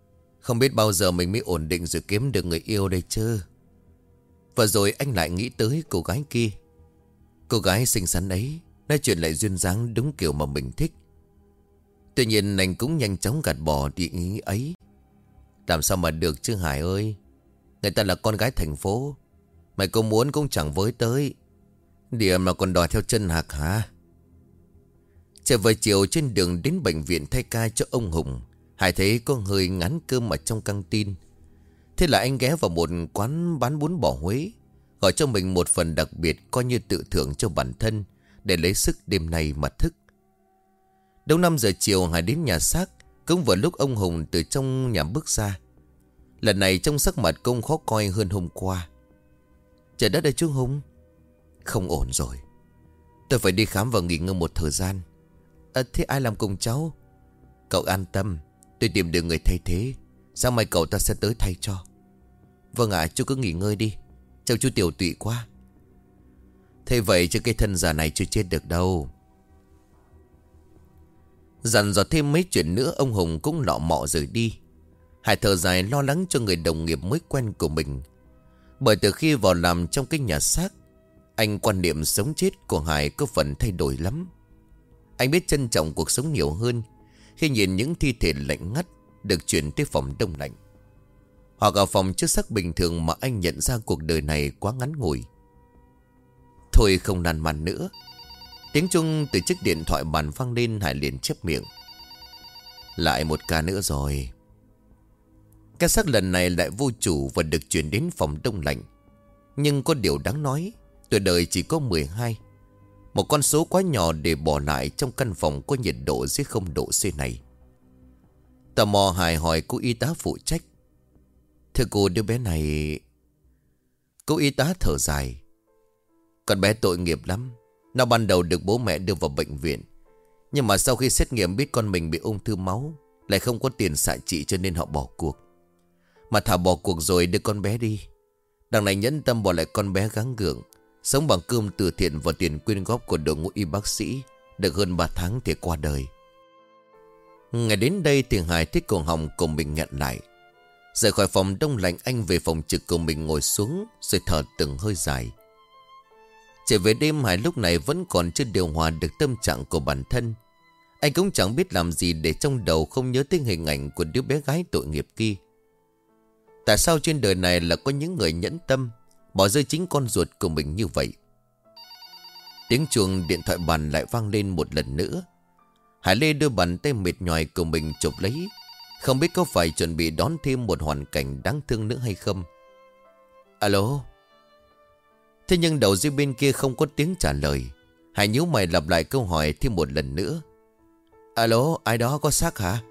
Không biết bao giờ mình mới ổn định rồi kiếm được người yêu đây chứ. Và rồi anh lại nghĩ tới cô gái kia. Cô gái xinh xắn ấy, nói chuyện lại duyên dáng đúng kiểu mà mình thích. Tuy nhiên anh cũng nhanh chóng gạt bỏ đi ý nghĩ ấy. Làm sao mà được chứ Hải ơi. Người ta là con gái thành phố. Mày có muốn cũng chẳng với tới. Điểm mà còn đòi theo chân hạc hả? Trở về chiều trên đường đến bệnh viện thay ca cho ông Hùng, Hải thấy có hơi ngán cơm ở trong căng tin. Thế là anh ghé vào một quán bán bún bò Huế, gọi cho mình một phần đặc biệt coi như tự thưởng cho bản thân, để lấy sức đêm nay mà thức. Đúng năm giờ chiều Hải đến nhà xác, cũng vừa lúc ông Hùng từ trong nhà bước ra. Lần này trông sắc mặt công khó coi hơn hôm qua. Trời đất ơi chú Hùng. Không ổn rồi. Tôi phải đi khám và nghỉ ngơi một thời gian. À, thế ai làm cùng cháu? Cậu an tâm, tôi tìm được người thay thế. Sáng mai cậu ta sẽ tới thay cho. Vâng ạ, chú cứ nghỉ ngơi đi. Cháu chú tiểu tụy quá. Thế vậy chứ cái thân già này chưa chết được đâu. Dặn dò thêm mấy chuyện nữa, ông Hùng cũng lọ mọ rời đi. Hải thở dài lo lắng cho người đồng nghiệp mới quen của mình. Bởi từ khi vào làm trong cái nhà xác, anh quan niệm sống chết của Hải có phần thay đổi lắm. Anh biết trân trọng cuộc sống nhiều hơn khi nhìn những thi thể lạnh ngắt được chuyển tới phòng đông lạnh, hoặc ở phòng chứa xác bình thường mà anh nhận ra cuộc đời này quá ngắn ngủi. Thôi không nàn màn nữa. Tiếng chuông từ chiếc điện thoại bàn vang lên. Hải liền chép miệng. Lại một ca nữa rồi. Cái xác lần này lại vô chủ và được chuyển đến phòng đông lạnh. Nhưng có điều đáng nói, tuổi đời chỉ có mười hai. Một con số quá nhỏ để bỏ lại trong căn phòng có nhiệt độ dưới không độ C này. Tò mò Hải hỏi cô y tá phụ trách. Thưa cô, đứa bé này... Cô y tá thở dài. Con bé tội nghiệp lắm. Nó ban đầu được bố mẹ đưa vào bệnh viện, nhưng mà sau khi xét nghiệm biết con mình bị ung thư máu, lại không có tiền xạ trị cho nên họ bỏ cuộc. Mà thả bỏ cuộc rồi đưa con bé đi. Đằng này nhẫn tâm bỏ lại con bé gắng gượng, sống bằng cơm từ thiện và tiền quyên góp của đội ngũ y bác sĩ. Được hơn ba tháng thì qua đời. Ngày đến đây thì Hải thích cổ họng của mình nghẹn lại. Rời khỏi phòng đông lạnh, anh về phòng trực của mình ngồi xuống, rồi thở từng hơi dài. Trở về đêm, Hải lúc này vẫn còn chưa điều hòa được tâm trạng của bản thân. Anh cũng chẳng biết làm gì để trong đầu không nhớ tới hình ảnh của đứa bé gái tội nghiệp kia. Tại sao trên đời này là có những người nhẫn tâm bỏ rơi chính con ruột của mình như vậy? Tiếng chuông điện thoại bàn lại vang lên một lần nữa. Hải lê đưa bàn tay mệt nhòi của mình chụp lấy, không biết có phải chuẩn bị đón thêm một hoàn cảnh đáng thương nữa hay không. Alo. Thế nhưng đầu dây bên kia không có tiếng trả lời. Hải nhíu mày lặp lại câu hỏi thêm một lần nữa. Alo, ai đó, có xác hả?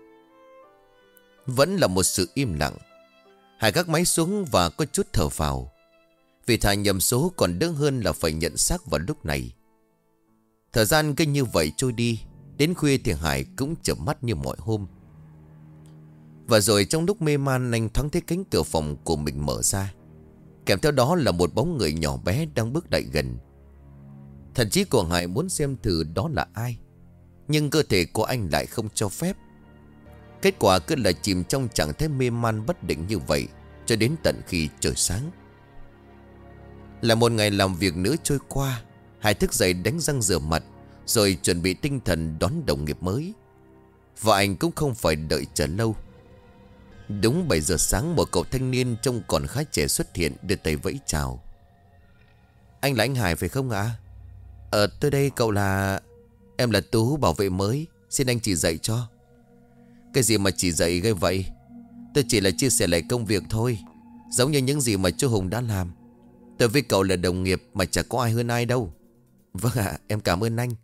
Vẫn là một sự im lặng. Hải gác máy xuống và có chút thở phào. Vì thà nhầm số còn đỡ hơn là phải nhận xác vào lúc này. Thời gian cứ như vậy trôi đi. Đến khuya thì Hải cũng chợp mắt như mọi hôm. Và rồi trong lúc mê man, anh thoáng thấy cánh cửa phòng của mình mở ra. Kèm theo đó là một bóng người nhỏ bé đang bước lại gần. Thần trí của Hải muốn xem thử đó là ai, nhưng cơ thể của anh lại không cho phép. Kết quả cứ là chìm trong trạng thái mê man bất định như vậy cho đến tận khi trời sáng. Là một ngày làm việc nữa trôi qua, Hải thức dậy đánh răng rửa mặt, rồi chuẩn bị tinh thần đón đồng nghiệp mới. Và anh cũng không phải đợi chờ lâu. Đúng bảy giờ sáng, một cậu thanh niên trông còn khá trẻ xuất hiện, đưa tay vẫy chào. Anh là anh Hải phải không ạ? Ờ tôi đây, cậu là... Em là Tú, bảo vệ mới, xin anh chỉ dạy cho. Cái gì mà chỉ dạy gây vậy? Tôi chỉ là chia sẻ lại công việc thôi, giống như những gì mà chú Hùng đã làm. Tôi với cậu là đồng nghiệp mà chẳng có ai hơn ai đâu. Vâng ạ, em cảm ơn anh.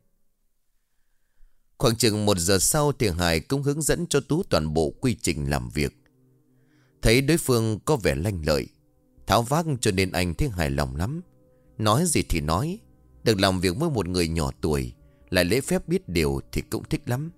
Khoảng chừng một giờ sau thì Hải cũng hướng dẫn cho Tú toàn bộ quy trình làm việc. Thấy đối phương có vẻ lanh lợi, tháo vác, cho nên anh thấy hài lòng lắm. Nói gì thì nói, được làm việc với một người nhỏ tuổi, lại lễ phép biết điều thì cũng thích lắm.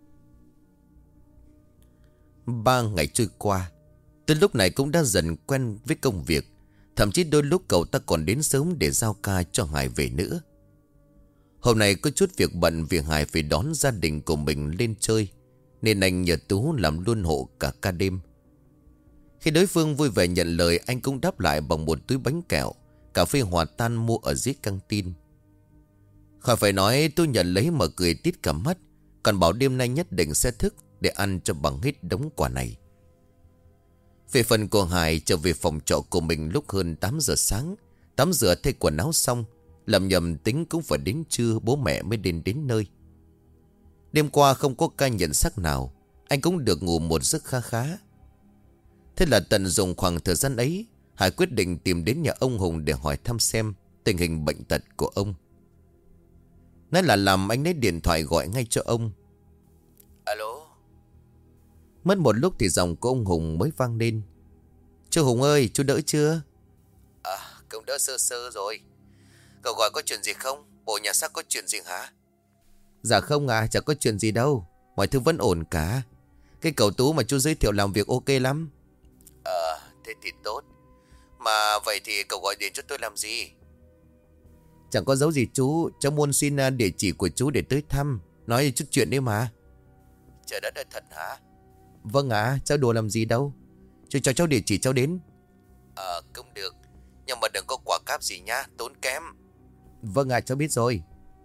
Ba ngày trôi qua, từ lúc này cũng đã dần quen với công việc. Thậm chí đôi lúc cậu ta còn đến sớm để giao ca cho Hải về nữa. Hôm nay có chút việc bận vì Hải phải đón gia đình của mình lên chơi, nên anh nhờ Tú làm luôn hộ cả ca đêm. Khi đối phương vui vẻ nhận lời, anh cũng đáp lại bằng một túi bánh kẹo, cà phê hòa tan mua ở dưới căng tin. Khỏi phải nói, tôi nhận lấy mà cười tít cả mắt, còn bảo đêm nay nhất định sẽ thức để ăn cho bằng hết đống quà này. Về phần của Hải, trở về phòng trọ của mình lúc hơn tám giờ sáng, tắm rửa thay quần áo xong, lầm nhầm tính cũng phải đến trưa bố mẹ mới đến đến nơi. Đêm qua không có ca nhận xác nào, anh cũng được ngủ một giấc khá khá. Thế là tận dụng khoảng thời gian ấy, Hải quyết định tìm đến nhà ông Hùng để hỏi thăm xem tình hình bệnh tật của ông. Nói là làm, anh lấy điện thoại gọi ngay cho ông. Alo. Mất một lúc thì giọng của ông Hùng mới vang lên. Chú Hùng ơi, chú đỡ chưa? À, cũng đỡ sơ sơ rồi. Cậu gọi có chuyện gì không? Bộ nhà xác có chuyện gì hả? Dạ không à, chẳng có chuyện gì đâu. Mọi thứ vẫn ổn cả. Cái cậu Tú mà chú giới thiệu làm việc ok lắm. Ờ, thế thì tốt. Mà vậy thì cậu gọi điện cho tôi làm gì? Chẳng có dấu gì chú. Cháu muốn xin địa chỉ của chú để tới thăm. Nói chút chuyện đi mà. Trời đất ơi, thật hả? Vâng ạ, à, cháu đùa làm gì đâu. Cho cho cháu địa chỉ cháu đến. Ờ, cũng được. Nhưng mà đừng có quả cáp gì nhá, tốn kém. Vâng ạ, à, cháu biết rồi.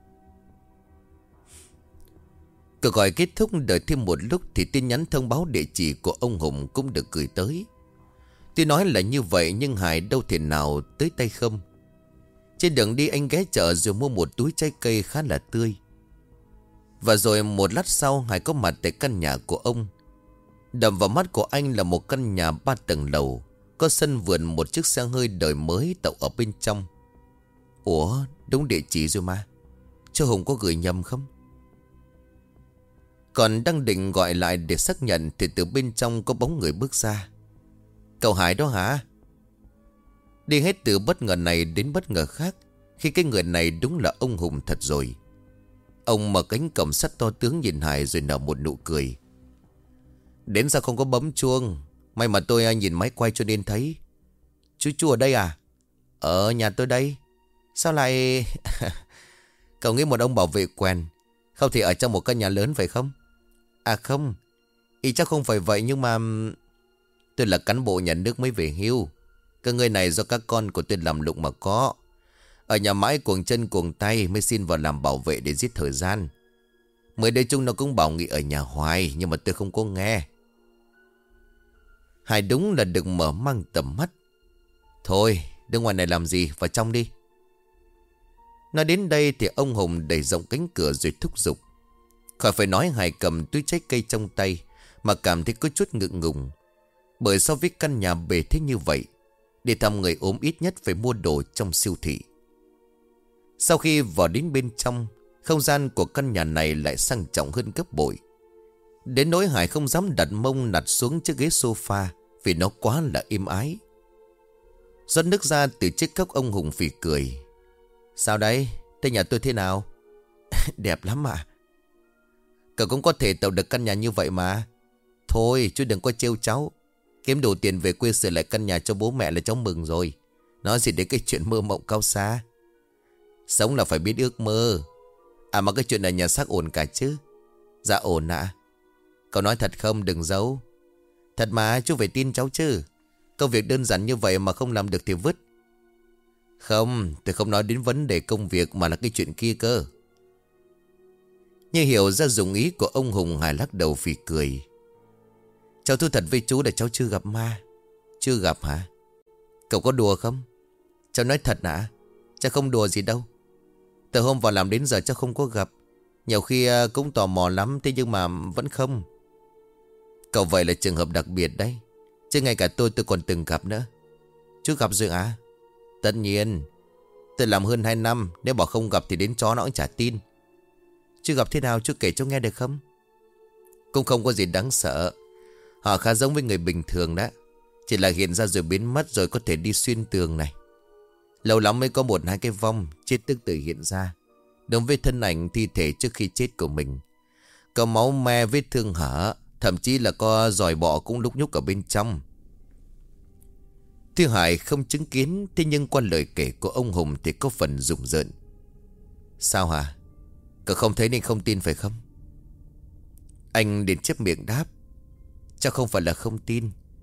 Cuộc gọi kết thúc, đợi thêm một lúc thì tin nhắn thông báo địa chỉ của ông Hùng cũng được gửi tới. Tuy nói là như vậy nhưng Hải đâu thể nào tới tay không. Trên đường đi anh ghé chợ rồi mua một túi trái cây khá là tươi. Và rồi một lát sau Hải có mặt tại căn nhà của ông. Đập vào mắt của anh là một căn nhà ba tầng lầu, có sân vườn, một chiếc xe hơi đời mới đậu ở bên trong. Ủa, đúng địa chỉ rồi mà. Chú Hùng có gửi nhầm không? Còn đang định gọi lại để xác nhận thì từ bên trong có bóng người bước ra. Cậu Hải đó hả? Đi hết từ bất ngờ này đến bất ngờ khác, khi cái người này đúng là ông Hùng thật rồi. Ông mở cánh cổng sắt to tướng nhìn Hải rồi nở một nụ cười. Đến sao không có bấm chuông? May mà tôi nhìn máy quay cho nên thấy. Chú chú ở đây à? Ở nhà tôi đây. Sao lại... Cậu nghĩ một ông bảo vệ quen, không thì ở trong một căn nhà lớn phải không? À không, ý chắc không phải vậy nhưng mà... Tôi là cán bộ nhà nước mới về hưu. Cái người này do các con của tôi làm lụng mà có. Ở nhà mãi cuồng chân cuồng tay mới xin vào làm bảo vệ để giết thời gian. Mới đây chung nó cũng bảo nghỉ ở nhà hoài, nhưng mà tôi không có nghe. Hải đúng là đừng mở mang tầm mắt. Thôi, đứng ngoài này làm gì, vào trong đi. Nói đến đây thì ông Hùng đẩy rộng cánh cửa rồi thúc giục. Khỏi phải nói, Hải cầm túi trái cây trong tay mà cảm thấy có chút ngượng ngùng. Bởi so với căn nhà bề thế như vậy, để thăm người ốm ít nhất phải mua đồ trong siêu thị. Sau khi vào đến bên trong, không gian của căn nhà này lại sang trọng hơn gấp bội. Đến nỗi Hải không dám đặt mông nđặt xuống chiếc ghế sofa vì nó quá là êm ái. Rót nước ra từ chiếc cốc, ông Hùng phì cười. Sao đấy? Thế nhà tôi thế nào? Đẹp lắm à? Cậu cũng có thể tạo được căn nhà như vậy mà. Thôi chú đừng có trêu cháu. Kiếm đủ tiền về quê sửa lại căn nhà cho bố mẹ là cháu mừng rồi. Nói gì đến cái chuyện mơ mộng cao xa. Sống là phải biết ước mơ. À mà cái chuyện này nhà xác ổn cả chứ? Dạ ổn ạ. À? Cậu nói thật không, đừng giấu. Thật mà, chú phải tin cháu chứ. Công việc đơn giản như vậy mà không làm được thì vứt. Không, tôi không nói đến vấn đề công việc mà là cái chuyện kia cơ. Như hiểu ra dụng ý của ông Hùng, Hải lắc đầu phì cười. Cháu thú thật với chú là cháu chưa gặp ma. Chưa gặp hả? Cậu có đùa không? Cháu nói thật hả? Cháu không đùa gì đâu. Từ hôm vào làm đến giờ cháu không có gặp. Nhiều khi cũng tò mò lắm, thế nhưng mà vẫn không. Cậu vậy là trường hợp đặc biệt đấy. Chứ ngay cả tôi tôi còn từng gặp nữa. Chú gặp rồi à? Tất nhiên. Tôi làm hơn hai năm. Nếu bảo không gặp thì đến chó nó cũng chả tin. Chú gặp thế nào chú kể cho nghe được không? Cũng không có gì đáng sợ. Họ khá giống với người bình thường đó. Chỉ là hiện ra rồi biến mất, rồi có thể đi xuyên tường này. Lâu lắm mới có một hai cái vong chết tức tử hiện ra, đúng với thân ảnh thi thể trước khi chết của mình. Có máu me, vết thương hở, thậm chí là có giòi bọ cũng lúc nhúc ở bên trong. Thư Hải không chứng kiến, thế nhưng qua lời kể của ông Hùng thì có phần rùng rợn. Sao hả? Cậu không thấy nên không tin phải không? Anh liền chép miệng đáp. Chắc không phải là không tin,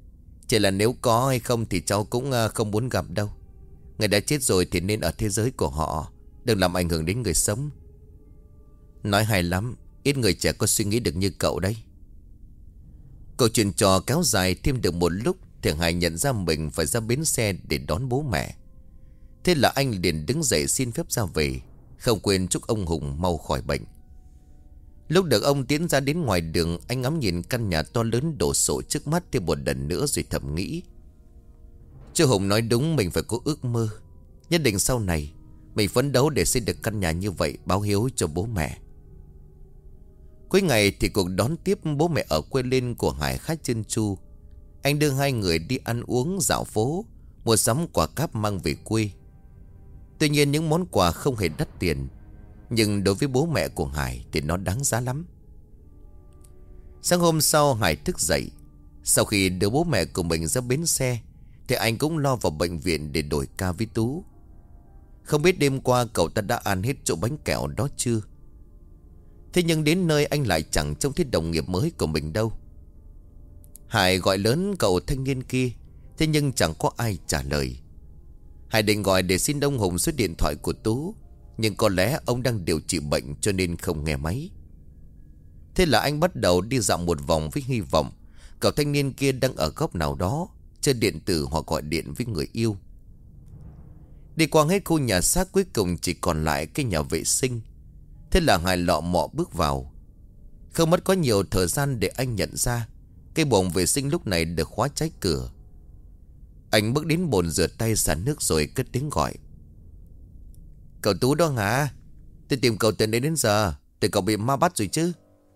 Chỉ là nếu có hay không thì cháu cũng à, không muốn gặp đâu. Người đã chết rồi thì nên ở thế giới của họ, đừng làm ảnh hưởng đến người sống. Nói hay lắm, ít người trẻ có suy nghĩ được như cậu đấy. Câu chuyện trò kéo dài thêm được một lúc thì Hải nhận ra mình phải ra bến xe để đón bố mẹ. Thế là anh liền đứng dậy xin phép ra về, không quên chúc ông Hùng mau khỏi bệnh. Lúc được ông tiến ra đến ngoài đường, anh ngắm nhìn căn nhà to lớn đổ sộ trước mắt thêm một lần nữa rồi thầm nghĩ. Chú Hùng nói đúng, mình phải có ước mơ. Nhất định sau này mình phấn đấu để xây được căn nhà như vậy, báo hiếu cho bố mẹ. Cuối ngày thì cuộc đón tiếp bố mẹ ở quê lên của Hải khá trơn tru. Anh đưa hai người đi ăn uống dạo phố, mua sắm quà cáp mang về quê. Tuy nhiên những món quà không hề đắt tiền, nhưng đối với bố mẹ của Hải thì nó đáng giá lắm. Sáng hôm sau Hải thức dậy. Sau khi đưa bố mẹ của mình ra bến xe thì anh cũng lo vào bệnh viện để đổi ca với Tú. Không biết đêm qua cậu ta đã ăn hết chỗ bánh kẹo đó chưa. Thế nhưng đến nơi anh lại chẳng trông thấy đồng nghiệp mới của mình đâu. Hải gọi lớn cậu thanh niên kia, thế nhưng chẳng có ai trả lời. Hải định gọi để xin ông Hùng số điện thoại của Tú, nhưng có lẽ ông đang điều trị bệnh cho nên không nghe máy. Thế là anh bắt đầu đi dạo một vòng với hy vọng cậu thanh niên kia đang ở góc nào đó, chơi điện tử hoặc gọi điện với người yêu. Đi qua hết khu nhà xác, cuối cùng chỉ còn lại cái nhà vệ sinh. Thế là Hải lọ mọ bước vào. Không mất có nhiều thời gian để anh nhận ra cái bồn vệ sinh lúc này được khóa trái cửa. Anh bước đến bồn rửa tay xả nước rồi cất tiếng gọi. Cậu Tú đó hả? Tôi tìm cậu từ đến đến giờ. Tưởng cậu bị ma bắt rồi chứ.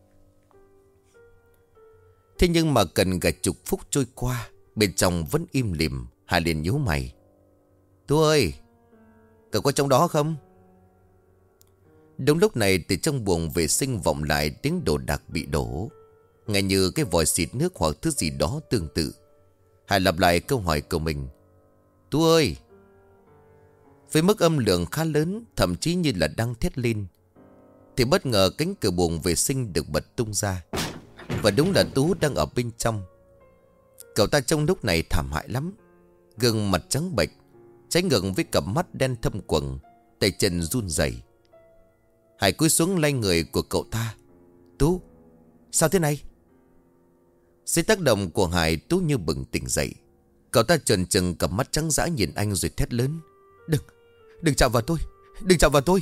Thế nhưng mà cần cả chục phút trôi qua, bên trong vẫn im lìm. Hải liền nhíu mày. Tú ơi, cậu có trong đó không? Đúng lúc này từ trong buồng vệ sinh vọng lại tiếng đồ đạc bị đổ, nghe như cái vòi xịt nước hoặc thứ gì đó tương tự. Hải lặp lại câu hỏi của mình. Tú ơi! Với mức âm lượng khá lớn, thậm chí như là đang thét lên, thì bất ngờ cánh cửa buồng vệ sinh được bật tung ra. Và đúng là Tú đang ở bên trong. Cậu ta trong lúc này thảm hại lắm. Gương mặt trắng bệch, trái ngược với cặp mắt đen thâm quầng, tay chân run rẩy. Hải cúi xuống lay người của cậu ta. Tú, sao thế này? Dưới tác động của Hải, Tú như bừng tỉnh dậy. Cậu ta trần trừng cặp mắt trắng dã nhìn anh rồi thét lớn. Đừng, đừng chạm vào tôi, đừng chạm vào tôi.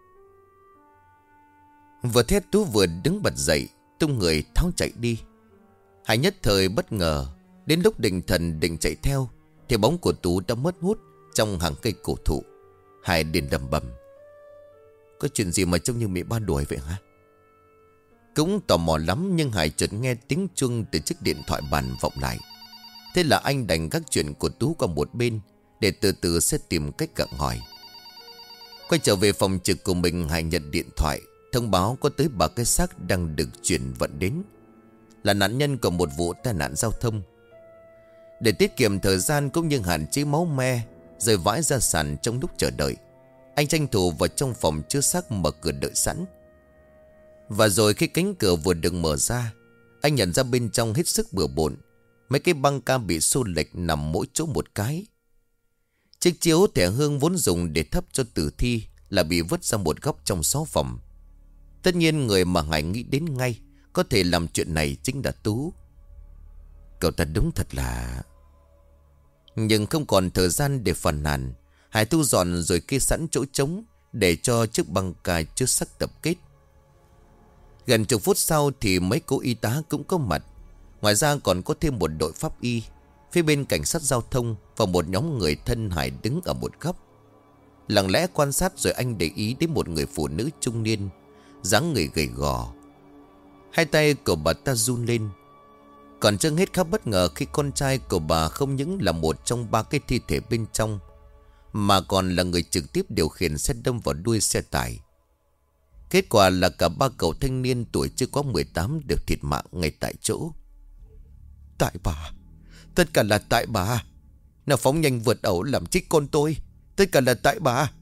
Vừa thét Tú vừa đứng bật dậy, tung người tháo chạy đi. Hải nhất thời bất ngờ. Đến lúc định thần định chạy theo thì bóng của Tú đã mất hút trong hàng cây cổ thụ. Hải liền lẩm bẩm. Có chuyện gì mà trông như bị ba đuổi vậy hả? Cũng tò mò lắm, nhưng Hải chợt nghe tiếng chuông từ chiếc điện thoại bàn vọng lại. Thế là anh đành gác chuyện của Tú qua một bên để từ từ sẽ tìm cách gặng hỏi. Quay trở về phòng trực của mình, Hải nhận điện thoại thông báo có tới ba cái xác đang được chuyển vận đến, là nạn nhân của một vụ tai nạn giao thông. Để tiết kiệm thời gian cũng như hạn chế máu me rơi vãi ra sàn trong lúc chờ đợi, anh tranh thủ vào trong phòng chứa xác mở cửa đợi sẵn. Và rồi khi cánh cửa vừa được mở ra, anh nhận ra bên trong hết sức bừa bộn. Mấy cái băng ca bị xô lệch nằm mỗi chỗ một cái. Chiếc chiếu thẻ hương vốn dùng để thắp cho tử thi là bị vứt ra một góc trong xó phòng. Tất nhiên người mà Hải nghĩ đến ngay có thể làm chuyện này chính là Tú. Cậu ta đúng thật là... Nhưng không còn thời gian để phàn nàn. Hải thu dọn rồi kê sẵn chỗ trống để cho chiếc băng ca chứa xác tập kết. Gần chục phút sau thì mấy cô y tá cũng có mặt. Ngoài ra còn có thêm một đội pháp y, phía bên cảnh sát giao thông và một nhóm người thân Hải đứng ở một góc. Lặng lẽ quan sát rồi anh để ý đến một người phụ nữ trung niên, dáng người gầy gò. Hai tay của bà ta run lên. Còn chưa hết khá bất ngờ khi con trai của bà không những là một trong ba cái thi thể bên trong, mà còn là người trực tiếp điều khiển xe đâm vào đuôi xe tải. Kết quả là cả ba cậu thanh niên tuổi chưa có mười tám đều thiệt mạng ngay tại chỗ. Tại bà, tất cả là tại bà. Nó phóng nhanh vượt ẩu làm chết con tôi. Tất cả là tại bà.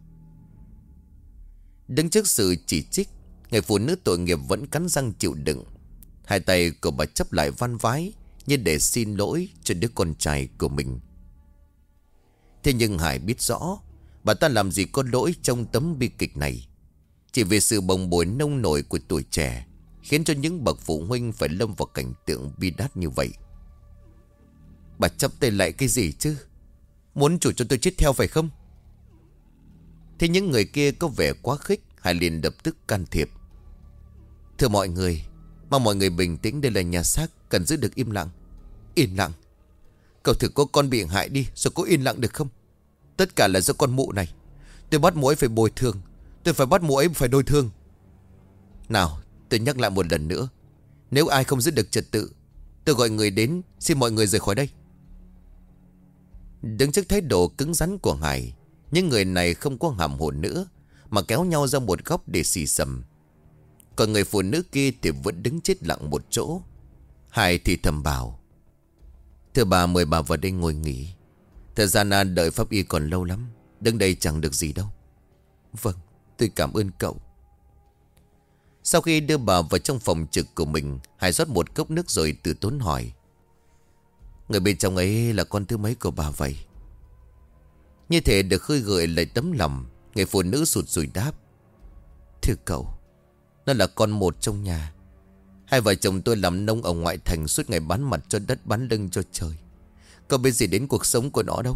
Đứng trước sự chỉ trích, người phụ nữ tội nghiệp vẫn cắn răng chịu đựng. Hai tay của bà chấp lại van vái, như để xin lỗi cho đứa con trai của mình. Thế nhưng Hải biết rõ bà ta làm gì có lỗi trong tấm bi kịch này. Chỉ vì sự bồng bột nông nổi của tuổi trẻ khiến cho những bậc phụ huynh phải lâm vào cảnh tượng bi đát như vậy. Bà chắp tay lại cái gì chứ? Muốn chủ cho tôi chết theo phải không? Thế những người kia có vẻ quá khích. Hải liền lập tức can thiệp. Thưa mọi người, mong mọi người bình tĩnh, đây là nhà xác, cần giữ được im lặng. Yên lặng? Cậu thử có con bị hại đi rồi có yên lặng được không? Tất cả là do con mụ này. Tôi bắt mụ ấy phải bồi thường. Tôi phải bắt mụ ấy phải đôi thương. Nào, tôi nhắc lại một lần nữa. Nếu ai không giữ được trật tự, tôi gọi người đến, xin mọi người rời khỏi đây. Đứng trước thái độ cứng rắn của Hải, những người này không có hàm hồn nữa, mà kéo nhau ra một góc để xì xầm. Còn người phụ nữ kia thì vẫn đứng chết lặng một chỗ. Hải thì thầm bảo: Thưa bà, mời bà vào đây ngồi nghỉ. Thời gian à, đợi pháp y còn lâu lắm. Đứng đây chẳng được gì đâu. Vâng, tôi cảm ơn cậu. Sau khi đưa bà vào trong phòng trực của mình, Hải rót một cốc nước rồi từ tốn hỏi: Người bên trong ấy là con thứ mấy của bà vậy? Như thể được khơi gợi lại tấm lòng, người phụ nữ sụt sùi đáp: Thưa cậu, nó là con một trong nhà. Hai vợ chồng tôi làm nông ở ngoại thành, suốt ngày bán mặt cho đất, bán lưng cho trời. Có biết gì đến cuộc sống của nó đâu.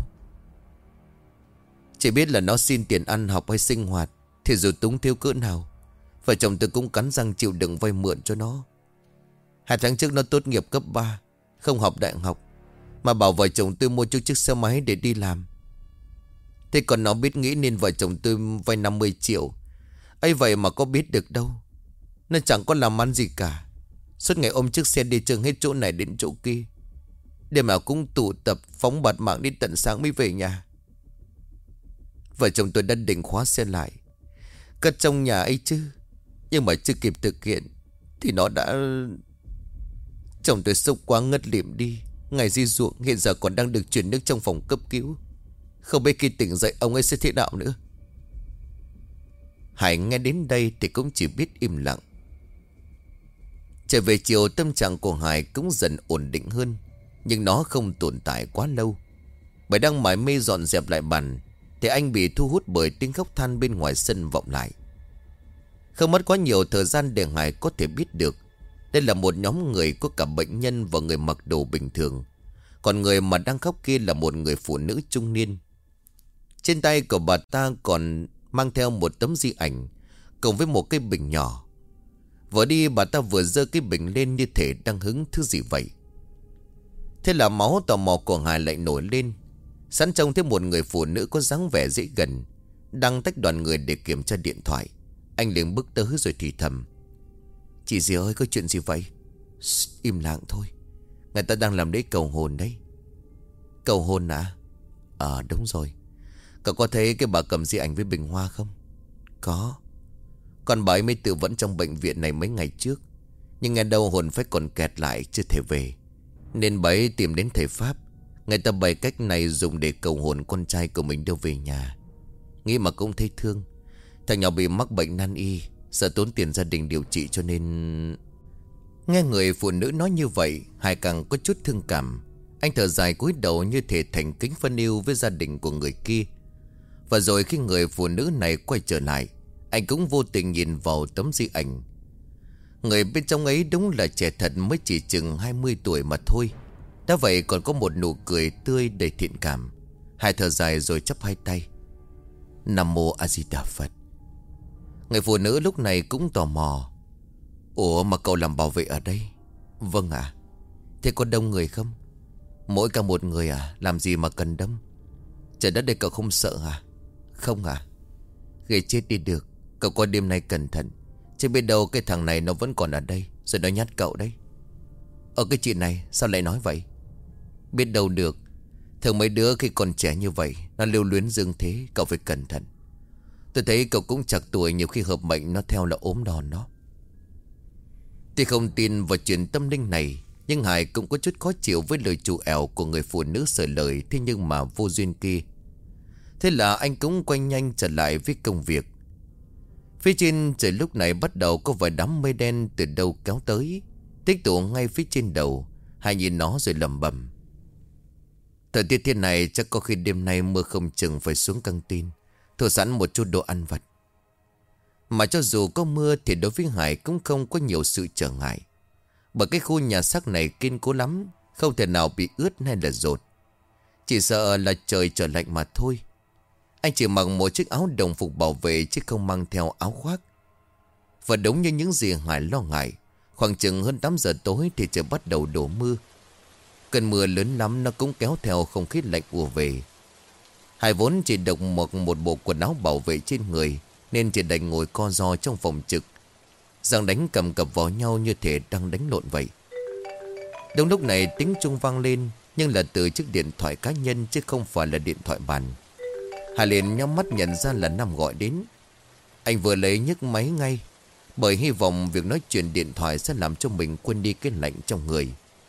Chỉ biết là nó xin tiền ăn học hay sinh hoạt, thì dù túng thiếu cỡ nào, vợ chồng tôi cũng cắn răng chịu đựng vay mượn cho nó. Hai tháng trước nó tốt nghiệp cấp ba, không học đại học, mà bảo vợ chồng tôi mua cho chiếc xe máy để đi làm. Thế còn nó biết nghĩ nên vợ chồng tôi vay năm mươi triệu. ấy vậy mà có biết được đâu. Nó chẳng có làm ăn gì cả, suốt ngày ôm chiếc xe đi chừng hết chỗ này đến chỗ kia. Đêm nào cũng tụ tập phóng bạt mạng đến tận sáng mới về nhà. Vợ chồng tôi đã định khóa xe lại, cất trong nhà ấy chứ, nhưng mà chưa kịp thực hiện thì nó đã... Chồng tôi sốc quá ngất lịm đi. Ngày di ruộng hiện giờ còn đang được chuyển nước trong phòng cấp cứu. Không biết khi tỉnh dậy ông ấy sẽ thế nào nữa. Hải nghe đến đây thì cũng chỉ biết im lặng. Trở về chiều, tâm trạng của Hải cũng dần ổn định hơn, nhưng nó không tồn tại quá lâu. Bởi đang mải mê dọn dẹp lại bàn thì anh bị thu hút bởi tiếng khóc than bên ngoài sân vọng lại. Không mất quá nhiều thời gian để Hải có thể biết được đây là một nhóm người có cả bệnh nhân và người mặc đồ bình thường. Còn người mà đang khóc kia là một người phụ nữ trung niên. Trên tay của bà ta còn mang theo một tấm di ảnh cùng với một cái bình nhỏ. Vừa đi bà ta vừa giơ cái bình lên như thể đang hứng thứ gì vậy. Thế là máu tò mò của Hải lại nổi lên. Sẵn trông thấy một người phụ nữ có dáng vẻ dễ gần đang tách đoàn người để kiểm tra điện thoại. Anh liền bước tới rồi thì thầm: Chị dì ơi, có chuyện gì vậy? Shh, im lặng thôi. Người ta đang làm lễ cầu hồn đấy. Cầu hồn à? Ờ à, đúng rồi. Cậu có thấy cái bà cầm di ảnh với bình hoa không? Có. Còn bà ấy mới tự vẫn trong bệnh viện này mấy ngày trước, nhưng nghe đâu hồn phách còn kẹt lại chưa thể về, nên bà ấy tìm đến thầy Pháp. Người ta bày cách này dùng để cầu hồn con trai của mình đưa về nhà. Nghĩ mà cũng thấy thương. Thằng nhỏ bị mắc bệnh nan y, sợ tốn tiền gia đình điều trị cho nên... Nghe người phụ nữ nói như vậy, Hải càng có chút thương cảm. Anh thở dài cúi đầu như thể thành kính phân yêu với gia đình của người kia. Và rồi khi người phụ nữ này quay trở lại, anh cũng vô tình nhìn vào tấm di ảnh. Người bên trong ấy đúng là trẻ thật, mới chỉ chừng hai mươi tuổi mà thôi. Đã vậy còn có một nụ cười tươi đầy thiện cảm. Hải thở dài rồi chắp hai tay: Nam Mô A Di Đà Phật. Người phụ nữ lúc này cũng tò mò: Ủa mà cậu làm bảo vệ ở đây? Vâng ạ. À. Thế có đông người không? Mỗi cả một người à? Làm gì mà cần đông? Trời đất đây cậu không sợ à? Không à? Ghê chết đi được. Cậu qua đêm nay cẩn thận, chứ biết đâu cái thằng này nó vẫn còn ở đây rồi nó nhát cậu đấy. Ở cái chuyện này sao lại nói vậy? Biết đâu được. Thường mấy đứa khi còn trẻ như vậy nó lưu luyến dương thế. Cậu phải cẩn thận. Tôi thấy cậu cũng chạc tuổi, nhiều khi hợp mệnh nó theo là ốm đòn đó. Tuy không tin vào chuyện tâm linh này, nhưng Hải cũng có chút khó chịu với lời chủ ẻo của người phụ nữ sợi lời thế nhưng mà vô duyên kia. Thế là anh cũng quay nhanh trở lại với công việc. Phía trên trời lúc này bắt đầu có vài đám mây đen từ đâu kéo tới, tích tụ ngay phía trên đầu. Hải nhìn nó rồi lẩm bẩm. Thời tiết thế này chắc có khi đêm nay mưa không chừng phải xuống căng tin, thu sẵn một chút đồ ăn vặt. Mà cho dù có mưa thì đối với Hải cũng không có nhiều sự trở ngại. Bởi cái khu nhà xác này kiên cố lắm, không thể nào bị ướt hay là dột. Chỉ sợ là trời trở lạnh mà thôi. Anh chỉ mặc một chiếc áo đồng phục bảo vệ chứ không mang theo áo khoác. Và đúng như những gì Hải lo ngại, khoảng chừng hơn tám giờ tối thì trời bắt đầu đổ mưa. Cơn mưa lớn lắm nó cũng kéo theo không khí lạnh ùa về. Hải vốn chỉ độc một, một bộ quần áo bảo vệ trên người, nên chỉ đành ngồi co ro trong phòng trực, giằng đánh cầm cập vào nhau như thể đang đánh lộn vậy. Đúng lúc này tiếng chuông vang lên, nhưng là từ chiếc điện thoại cá nhân chứ không phải là điện thoại bàn. Hải liền nhắm mắt nhận ra là Năm gọi đến. Anh vừa lấy nhấc máy ngay, bởi hy vọng việc nói chuyện điện thoại sẽ làm cho mình quên đi cái lạnh trong người.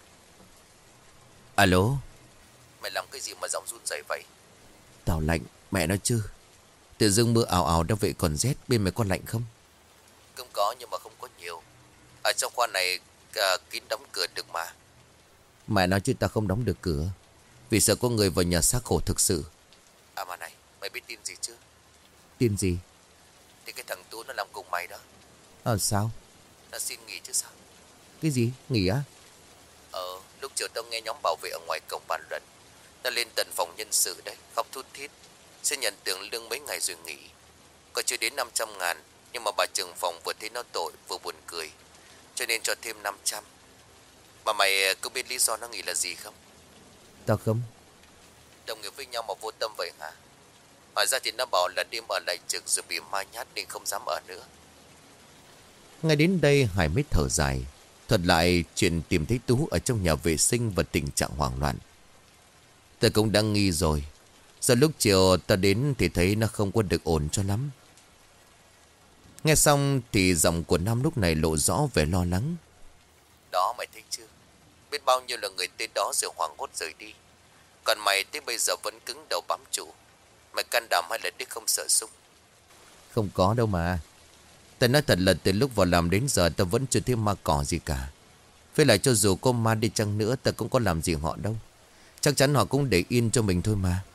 Alo. Mày làm cái gì mà giọng run rẩy vậy? Tao lạnh, mẹ nói chứ. Tự dưng mưa ào ào đã vậy còn rét. Bên mày có lạnh không? Cũng có nhưng mà không có nhiều. Ở trong khoa này à, kín đóng cửa được mà. Mẹ nói chứ tao không đóng được cửa, vì sợ có người vào nhà xác khổ thực sự. À mà này, mày biết tin gì chưa? Tin gì? Thì cái thằng Tú nó làm cùng mày đó. Ờ sao? Nó xin nghỉ chứ sao? Cái gì? Nghỉ á? Ờ, lúc chiều tao nghe nhóm bảo vệ ở ngoài cổng bàn luận. Nó lên tận phòng nhân sự đây, khóc thút thít. Sẽ nhận tiền lương mấy ngày rồi nghỉ. Có chưa đến năm trăm ngàn. Nhưng mà bà trưởng phòng vừa thấy nó tội vừa buồn cười, cho nên cho thêm năm trăm. Mà mày có biết lý do nó nghỉ là gì không? Tao không. Đồng nghiệp với nhau mà vô tâm vậy hả? Hỏi ra thì nó bảo là đêm ở lại trực rồi bị ma nhát nên không dám ở nữa. Ngay đến đây Hải mới thở dài, thuật lại chuyện tìm thấy Tú ở trong nhà vệ sinh và tình trạng hoảng loạn. Tao cũng đang nghi rồi. Giờ lúc chiều tao đến thì thấy nó không có được ổn cho lắm. Nghe xong thì giọng của Nam lúc này lộ rõ vẻ lo lắng. Đó mày thấy chưa? Biết bao nhiêu là người tên đó rồi hoảng hốt rời đi. Còn mày tới bây giờ vẫn cứng đầu bám trụ. Mày can đảm hay là đích không sợ súng? Không có đâu mà. Tao nói thật là từ lúc vào làm đến giờ tao vẫn chưa thấy ma cỏ gì cả. Với lại cho dù có ma đi chăng nữa tao cũng có làm gì họ đâu. Chắc chắn họ cũng để yên cho mình thôi mà.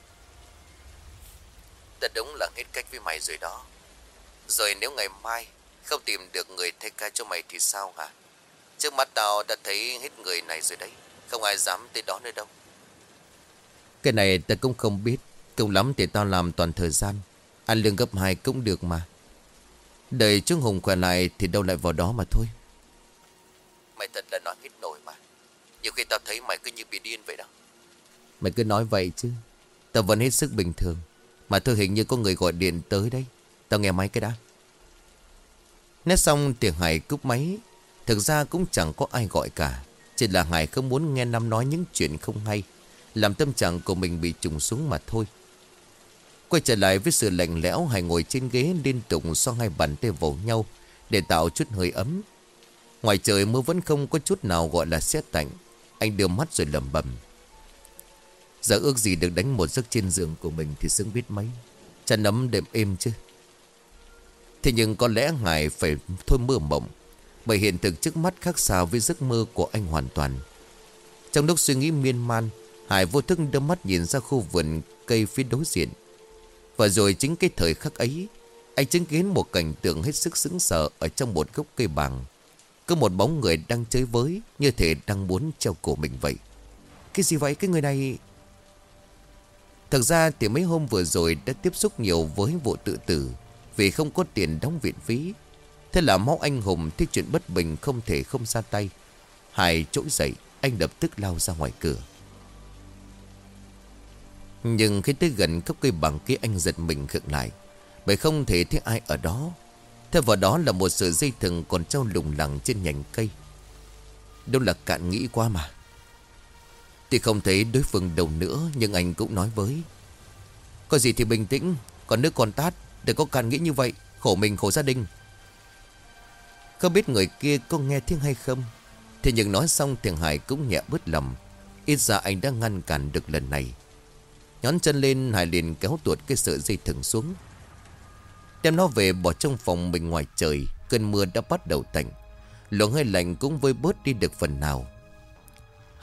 Tao đúng là hết cách với mày rồi đó. Rồi nếu ngày mai không tìm được người thay ca cho mày thì sao hả? Trước mắt tao đã thấy hết người này rồi đấy. Không ai dám tới đó nữa đâu. Cái này tao cũng không biết. Cùng lắm thì tao làm toàn thời gian. Ăn lương gấp hai cũng được mà. Đợi Trương Hùng khỏe lại thì đâu lại vào đó mà thôi. Mày thật là nói hết nổi mà. Nhiều khi tao thấy mày cứ như bị điên vậy đó. Mày cứ nói vậy chứ. Tao vẫn hết sức bình thường. Mà thôi hình như có người gọi điện tới đây. Tao nghe máy cái đã. Nét xong thì Hải cúp máy. Thực ra cũng chẳng có ai gọi cả. Chỉ là Hải không muốn nghe Năm nói những chuyện không hay, làm tâm trạng của mình bị trùng xuống mà thôi. Quay trở lại với sự lạnh lẽo, Hải ngồi trên ghế liên tục xoa hai bàn tay vào nhau để tạo chút hơi ấm. Ngoài trời mưa vẫn không có chút nào gọi là sét tạnh. Anh đưa mắt rồi lẩm bẩm. Giờ ước gì được đánh một giấc trên giường của mình thì sướng biết mấy. Chăn ấm đệm êm chứ. Thế nhưng có lẽ Hải phải thôi mơ mộng, bởi hiện thực trước mắt khác xa với giấc mơ của anh hoàn toàn. Trong lúc suy nghĩ miên man, Hải vô thức đưa mắt nhìn ra khu vườn cây phía đối diện. Và rồi chính cái thời khắc ấy, anh chứng kiến một cảnh tượng hết sức sững sờ. Ở trong một gốc cây bàng có một bóng người đang chơi với, như thể đang muốn treo cổ mình vậy. Cái gì vậy cái người này? Thật ra thì mấy hôm vừa rồi đã tiếp xúc nhiều với vụ tự tử, vì không có tiền đóng viện phí. Thế là máu anh hùng thấy chuyện bất bình không thể không ra tay. Hải trỗi dậy, anh lập tức lao ra ngoài cửa. Nhưng khi tới gần gốc cây bàng kia, anh giật mình khựng lại, bởi không thể thấy ai ở đó. Thay vào đó là một sợi dây thừng còn treo lủng lẳng trên nhành cây. Đâu là cạn nghĩ quá mà. Thì không thấy đối phương đâu nữa, nhưng anh cũng nói với. Có gì thì bình tĩnh, còn nước còn tát, đừng có cạn nghĩ như vậy, khổ mình khổ gia đình. Không biết người kia có nghe tiếng hay không, thế nhưng nói xong thì Hải cũng nhẹ bớt lòng. Ít ra anh đã ngăn cản được lần này. Nhón chân lên, Hải liền kéo tuột cái sợi dây thừng xuống, đem nó về bỏ trong phòng mình. Ngoài trời cơn mưa đã bắt đầu tạnh, luồng hơi lạnh cũng vơi bớt đi được phần nào.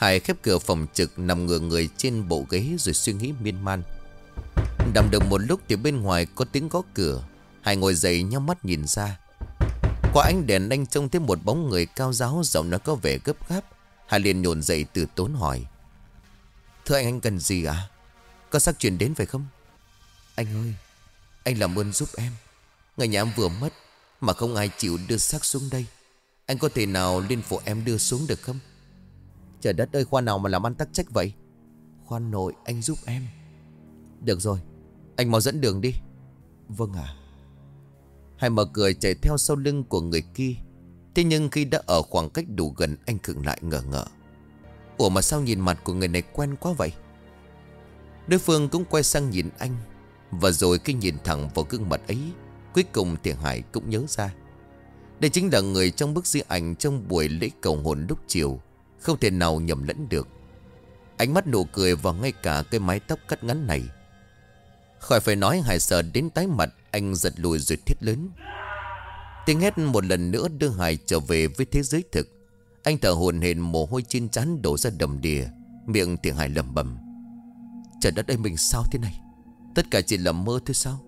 Hải khép cửa phòng trực, nằm ngửa người trên bộ ghế rồi suy nghĩ miên man. Đầm được một lúc thì bên ngoài có tiếng gõ cửa. Hải ngồi dậy nhắm mắt nhìn ra. Qua ánh đèn anh trông thấy một bóng người cao ráo, giọng nó có vẻ gấp gáp. Hải liền nhổn dậy từ tốn hỏi: Thưa anh, anh cần gì à? Có xác chuyển đến phải không? Anh ơi, anh làm ơn giúp em. Người nhà em vừa mất mà không ai chịu đưa xác xuống đây. Anh có thể nào lên phụ em đưa xuống được không? Trời đất ơi, khoa nào mà làm ăn tắc trách vậy? Khoan nội, anh giúp em. Được rồi, anh mau dẫn đường đi. Vâng ạ. Hải mở cửa chạy theo sau lưng của người kia. Thế nhưng khi đã ở khoảng cách đủ gần, anh khựng lại ngờ ngợ. Ủa mà sao nhìn mặt của người này quen quá vậy? Đối phương cũng quay sang nhìn anh. Và rồi khi nhìn thẳng vào gương mặt ấy, cuối cùng thì Hải cũng nhớ ra. Đây chính là người trong bức di ảnh trong buổi lễ cầu hồn lúc chiều. Không thể nào nhầm lẫn được. Ánh mắt nụ cười và ngay cả cái mái tóc cắt ngắn này. Khỏi phải nói, Hải sợ đến tái mặt. Anh giật lùi rồi thét lớn. Tiếng hét một lần nữa đưa Hải trở về với thế giới thực. Anh thở hổn hển, mồ hôi trên trán đổ ra đầm đìa. Miệng thì Hải lẩm bẩm: Trời đất ơi, mình sao thế này? Tất cả chỉ là mơ thôi sao?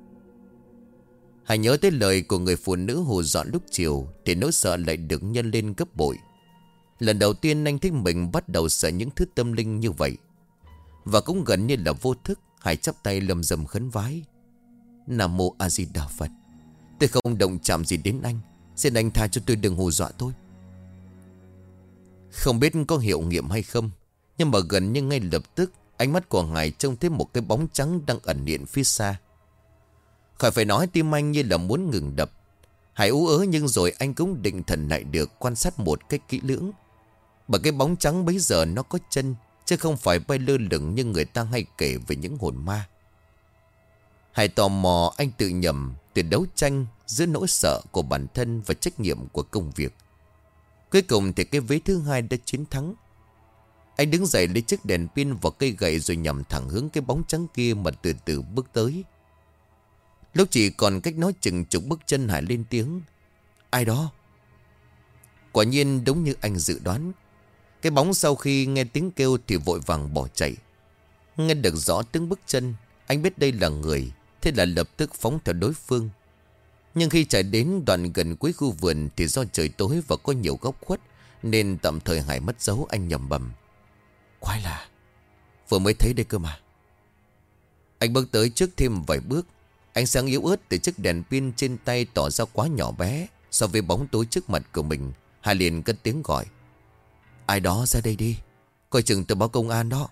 Hải nhớ tới lời của người phụ nữ hù dọa lúc chiều, thì nỗi sợ lại được nhân lên gấp bội. Lần đầu tiên anh thấy mình bắt đầu sợ những thứ tâm linh như vậy. Và cũng gần như là vô thức, Hải chắp tay lầm rầm khấn vái: Nam mô A Di Đà Phật. Tôi không động chạm gì đến anh, xin anh tha cho tôi, đừng hù dọa tôi. Không biết có hiệu nghiệm hay không, nhưng mà gần như ngay lập tức ánh mắt của Hải trông thấy một cái bóng trắng đang ẩn hiện phía xa. Khỏi phải nói, tim anh như là muốn ngừng đập. Hải ú ớ nhưng rồi anh cũng định thần lại được, quan sát một cách kỹ lưỡng. Bởi cái bóng trắng bấy giờ nó có chân, chứ không phải bay lơ lửng như người ta hay kể về những hồn ma. Hải tò mò, anh tự nhầm từ đấu tranh giữa nỗi sợ của bản thân và trách nhiệm của công việc. Cuối cùng thì cái vế thứ hai đã chiến thắng. Anh đứng dậy lấy chiếc đèn pin và cây gậy rồi nhằm thẳng hướng cái bóng trắng kia mà từ từ bước tới. Lúc chỉ còn cách nói chừng chục bước chân, Hải lên tiếng: Ai đó? Quả nhiên đúng như anh dự đoán. Cái bóng sau khi nghe tiếng kêu thì vội vàng bỏ chạy. Nghe được rõ tiếng bước chân, anh biết đây là người, thế là lập tức phóng theo đối phương. Nhưng khi chạy đến đoạn gần cuối khu vườn thì do trời tối và có nhiều góc khuất, nên tạm thời Hải mất dấu. Anh nhầm bầm: Quái lạ, vừa mới thấy đây cơ mà. Anh bước tới trước thêm vài bước. Ánh sáng yếu ớt từ chiếc đèn pin trên tay tỏ ra quá nhỏ bé so với bóng tối trước mặt của mình. Hải liền cất tiếng gọi: Ai đó ra đây đi, coi chừng tôi báo công an đó.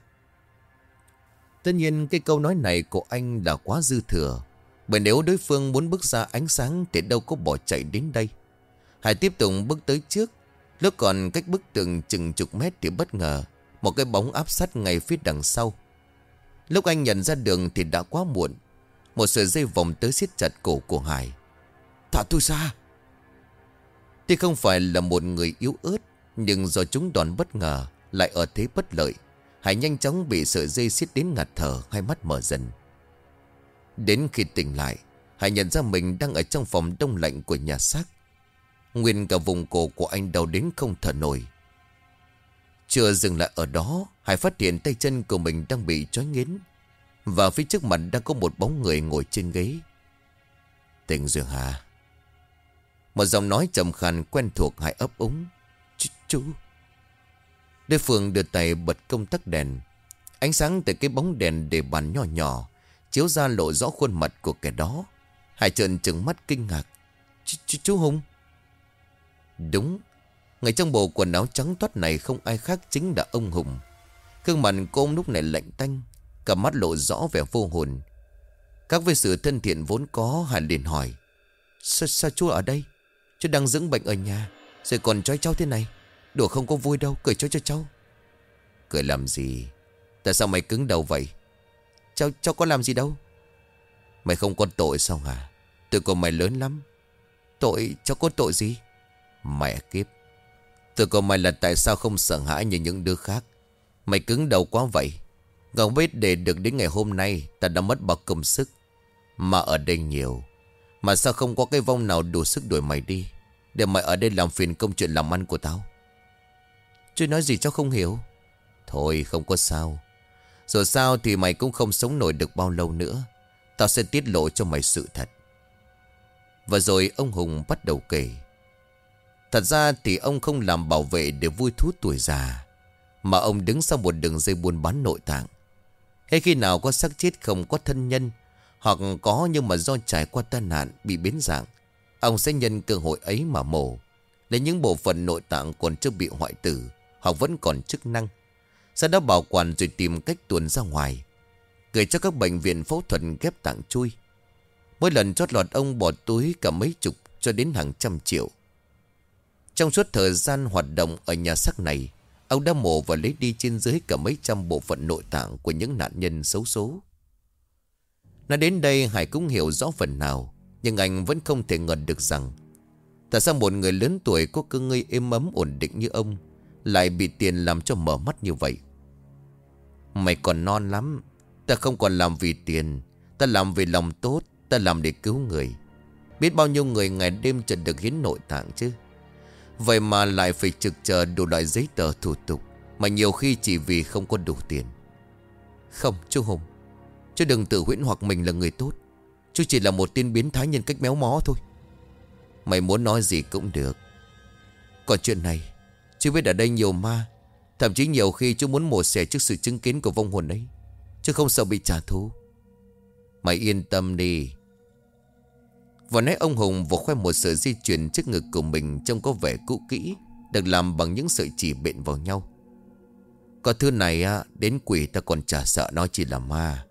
Tất nhiên cái câu nói này của anh là quá dư thừa, bởi nếu đối phương muốn bước ra ánh sáng thì đâu có bỏ chạy đến đây. Hải tiếp tục bước tới trước. Lúc còn cách bức tường chừng chục mét thì bất ngờ một cái bóng áp sát ngay phía đằng sau. Lúc anh nhận ra đường thì đã quá muộn. Một sợi dây vòng tới siết chặt cổ của Hải. Thả tôi ra. Tuy không phải là một người yếu ớt, nhưng do chúng đòn bất ngờ lại ở thế bất lợi, Hải nhanh chóng bị sợi dây siết đến ngạt thở, hai mắt mở dần. Đến khi tỉnh lại, Hải nhận ra mình đang ở trong phòng đông lạnh của nhà xác. Nguyên cả vùng cổ của anh đau đến không thở nổi. Chưa dừng lại ở đó, Hải phát hiện tay chân của mình đang bị trói nghiến. Và phía trước mặt đang có một bóng người ngồi trên ghế. Tỉnh rồi hả? Một giọng nói trầm khàn quen thuộc. Hải ấp úng: Ch Chú. Đối phương đưa tay bật công tắc đèn. Ánh sáng từ cái bóng đèn để bàn nhỏ nhỏ chiếu ra lộ rõ khuôn mặt của kẻ đó. Hải trợn trừng mắt kinh ngạc: Ch ch Chú Hùng. Đúng, người trong bộ quần áo trắng toát này không ai khác chính là ông Hùng. Gương mặt cô ông lúc này lạnh tanh, cả mắt lộ rõ vẻ vô hồn. Các với sự thân thiện vốn có, Hải liền hỏi: Sao, sao chú ở đây? Chú đang dưỡng bệnh ở nhà, rồi còn trói cháu thế này. Đùa không có vui đâu, cười cho cho cháu. Cười làm gì? Tại sao mày cứng đầu vậy? Cháu, cháu có làm gì đâu. Mày không có tội sao hả? Tội của mày lớn lắm. Tội? Cháu có tội gì? Mẹ kiếp. Tội của mày là tại sao không sợ hãi như những đứa khác. Mày cứng đầu quá vậy. Không biết để được đến ngày hôm nay ta đã mất bao công sức. Mà ở đây nhiều. Mà sao không có cái vong nào đủ sức đuổi mày đi, để mày ở đây làm phiền công chuyện làm ăn của tao? Chú nói gì cháu không hiểu. Thôi không có sao. Dù sao thì mày cũng không sống nổi được bao lâu nữa. Tao sẽ tiết lộ cho mày sự thật. Và rồi ông Hùng bắt đầu kể. Thật ra thì ông không làm bảo vệ để vui thú tuổi già, mà ông đứng sau một đường dây buôn bán nội tạng. Hay khi nào có xác chết không có thân nhân, hoặc có nhưng mà do trải qua tai nạn bị biến dạng, ông sẽ nhân cơ hội ấy mà mổ, lấy những bộ phận nội tạng còn chưa bị hoại tử hoặc vẫn còn chức năng, sau đó bảo quản rồi tìm cách tuồn ra ngoài, gửi cho các bệnh viện phẫu thuật ghép tạng chui. Mỗi lần chót lọt ông bỏ túi cả mấy chục cho đến hàng trăm triệu. Trong suốt thời gian hoạt động ở nhà xác này, ông đã mổ và lấy đi trên dưới cả mấy trăm bộ phận nội tạng của những nạn nhân xấu số. Nói đến đây Hải cũng hiểu rõ phần nào, nhưng anh vẫn không thể ngờ được rằng tại sao một người lớn tuổi có cơ ngơi êm ấm ổn định như ông lại bị tiền làm cho mở mắt như vậy. Mày còn non lắm. Ta không còn làm vì tiền. Ta làm vì lòng tốt. Ta làm để cứu người. Biết bao nhiêu người ngày đêm chờ được hiến nội tạng chứ. Vậy mà lại phải trực chờ đủ loại giấy tờ thủ tục, mà nhiều khi chỉ vì không có đủ tiền. Không chú Hùng, chú đừng tự huyễn hoặc mình là người tốt. Chú chỉ là một tên biến thái nhân cách méo mó thôi. Mày muốn nói gì cũng được. Còn chuyện này, chú biết ở đây nhiều ma. Thậm chí nhiều khi chú muốn mổ xẻ trước sự chứng kiến của vong hồn ấy, chứ không sợ bị trả thù. Mày yên tâm đi. Vừa nãy ông Hùng vừa khoe một sợi dây chuyền trước ngực của mình trông có vẻ cũ kỹ, được làm bằng những sợi chỉ bện vào nhau. Có thứ này á, đến quỷ ta còn chả sợ nó chỉ là ma.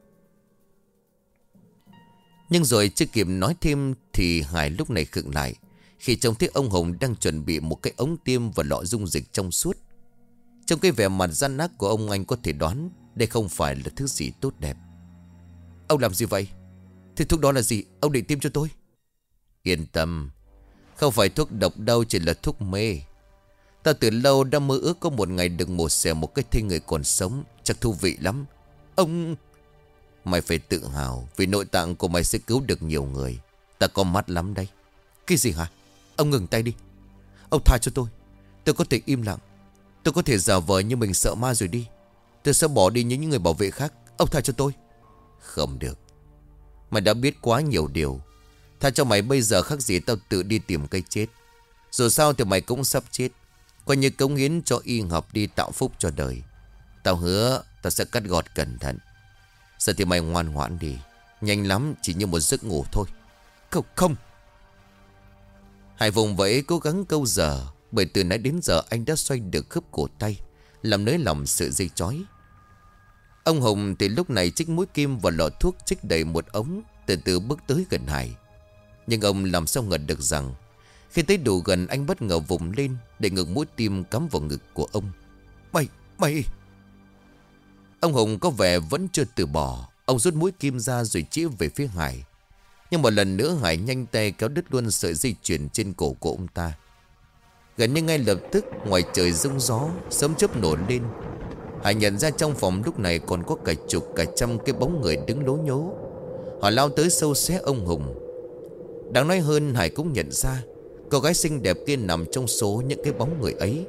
Nhưng rồi chưa kịp nói thêm thì Hải lúc này khựng lại khi trông thấy ông Hùng đang chuẩn bị một cái ống tiêm và lọ dung dịch trong suốt. Trong cái vẻ mặt gian ác của ông, anh có thể đoán đây không phải là thứ gì tốt đẹp. Ông làm gì vậy? Thì thuốc đó là gì? Ông định tiêm cho tôi? Yên tâm, không phải thuốc độc đâu, chỉ là thuốc mê. Ta từ lâu đã mơ ước có một ngày được mổ xẻ một cái thây người còn sống. Chắc thú vị lắm. Ông... Mày phải tự hào, vì nội tạng của mày sẽ cứu được nhiều người. Ta có mắt lắm đây. Cái gì hả? Ông ngừng tay đi. Ông tha cho tôi. Tôi có thể im lặng. Tôi có thể giả vờ như mình sợ ma rồi đi. Tôi sẽ bỏ đi như những người bảo vệ khác. Ông tha cho tôi. Không được. Mày đã biết quá nhiều điều. Tha cho mày bây giờ khác gì tao tự đi tìm cây chết. Dù sao thì mày cũng sắp chết. Coi như cống hiến cho y học đi tạo phúc cho đời. Tao hứa tao sẽ cắt gọt cẩn thận. Giờ thì mày ngoan ngoãn đi. Nhanh lắm, chỉ như một giấc ngủ thôi. Không, không. Hải vùng vẫy cố gắng câu giờ, bởi từ nãy đến giờ anh đã xoay được khớp cổ tay, làm nới lỏng sợi dây chói. Ông Hùng thì lúc này chích mũi kim vào lọ thuốc, chích đầy một ống, từ từ bước tới gần Hải. Nhưng ông làm sao ngờ được rằng khi tới đủ gần, anh bất ngờ vùng lên để ngực mũi tim cắm vào ngực của ông. Mày, mày... Ông Hùng có vẻ vẫn chưa từ bỏ. Ông rút mũi kim ra rồi chĩa về phía Hải. Nhưng một lần nữa Hải nhanh tay kéo đứt luôn sợi dây chuyền trên cổ của ông ta. Gần như ngay lập tức, ngoài trời rông gió, sớm chớp nổ lên. Hải nhận ra trong phòng lúc này còn có cả chục cả trăm cái bóng người đứng lố nhố. Họ lao tới sâu xé ông Hùng. Đáng nói hơn, Hải cũng nhận ra cô gái xinh đẹp kia nằm trong số những cái bóng người ấy.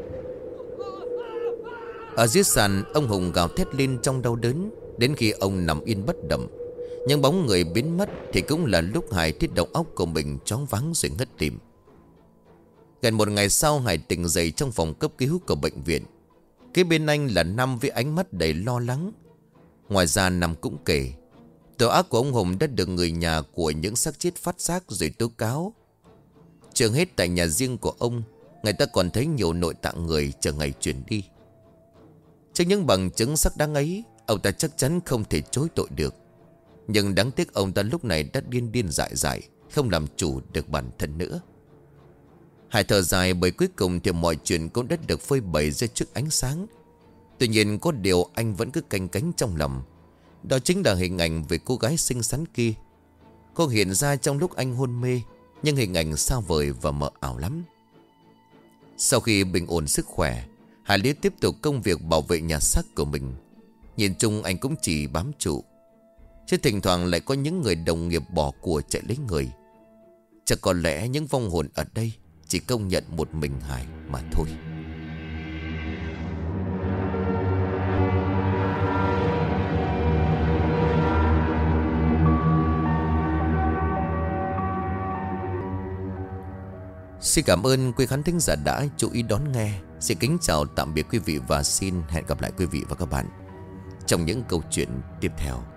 Ở dưới sàn, ông Hùng gào thét lên trong đau đớn. Đến khi ông nằm yên bất động, nhưng bóng người biến mất, thì cũng là lúc Hải thiết đầu óc của mình choáng váng rồi ngất lịm. Gần một ngày sau, Hải tỉnh dậy trong phòng cấp cứu của bệnh viện. Kế bên anh là Năm với ánh mắt đầy lo lắng. Ngoài ra Năm cũng kể tội ác của ông Hùng đã được người nhà của những xác chết phát giác rồi tố cáo. Chưa hết, tại nhà riêng của ông, người ta còn thấy nhiều nội tạng người chờ ngày chuyển đi. Trước những bằng chứng xác đáng ấy, ông ta chắc chắn không thể chối tội được. Nhưng đáng tiếc ông ta lúc này đã điên điên dại dại, không làm chủ được bản thân nữa. Hải thở dài, bởi cuối cùng thì mọi chuyện cũng đã được phơi bày ra trước ánh sáng. Tuy nhiên có điều anh vẫn cứ canh cánh trong lòng. Đó chính là hình ảnh về cô gái xinh xắn kia. Cô hiện ra trong lúc anh hôn mê, nhưng hình ảnh xa vời và mờ ảo lắm. Sau khi bình ổn sức khỏe, Hải Lý tiếp tục công việc bảo vệ nhà xác của mình. Nhìn chung anh cũng chỉ bám trụ, chứ thỉnh thoảng lại có những người đồng nghiệp bỏ của chạy lấy người. Chắc có lẽ những vong hồn ở đây chỉ công nhận một mình Hải mà thôi. Xin cảm ơn quý khán thính giả đã chú ý đón nghe. Xin kính chào tạm biệt quý vị và xin hẹn gặp lại quý vị và các bạn trong những câu chuyện tiếp theo.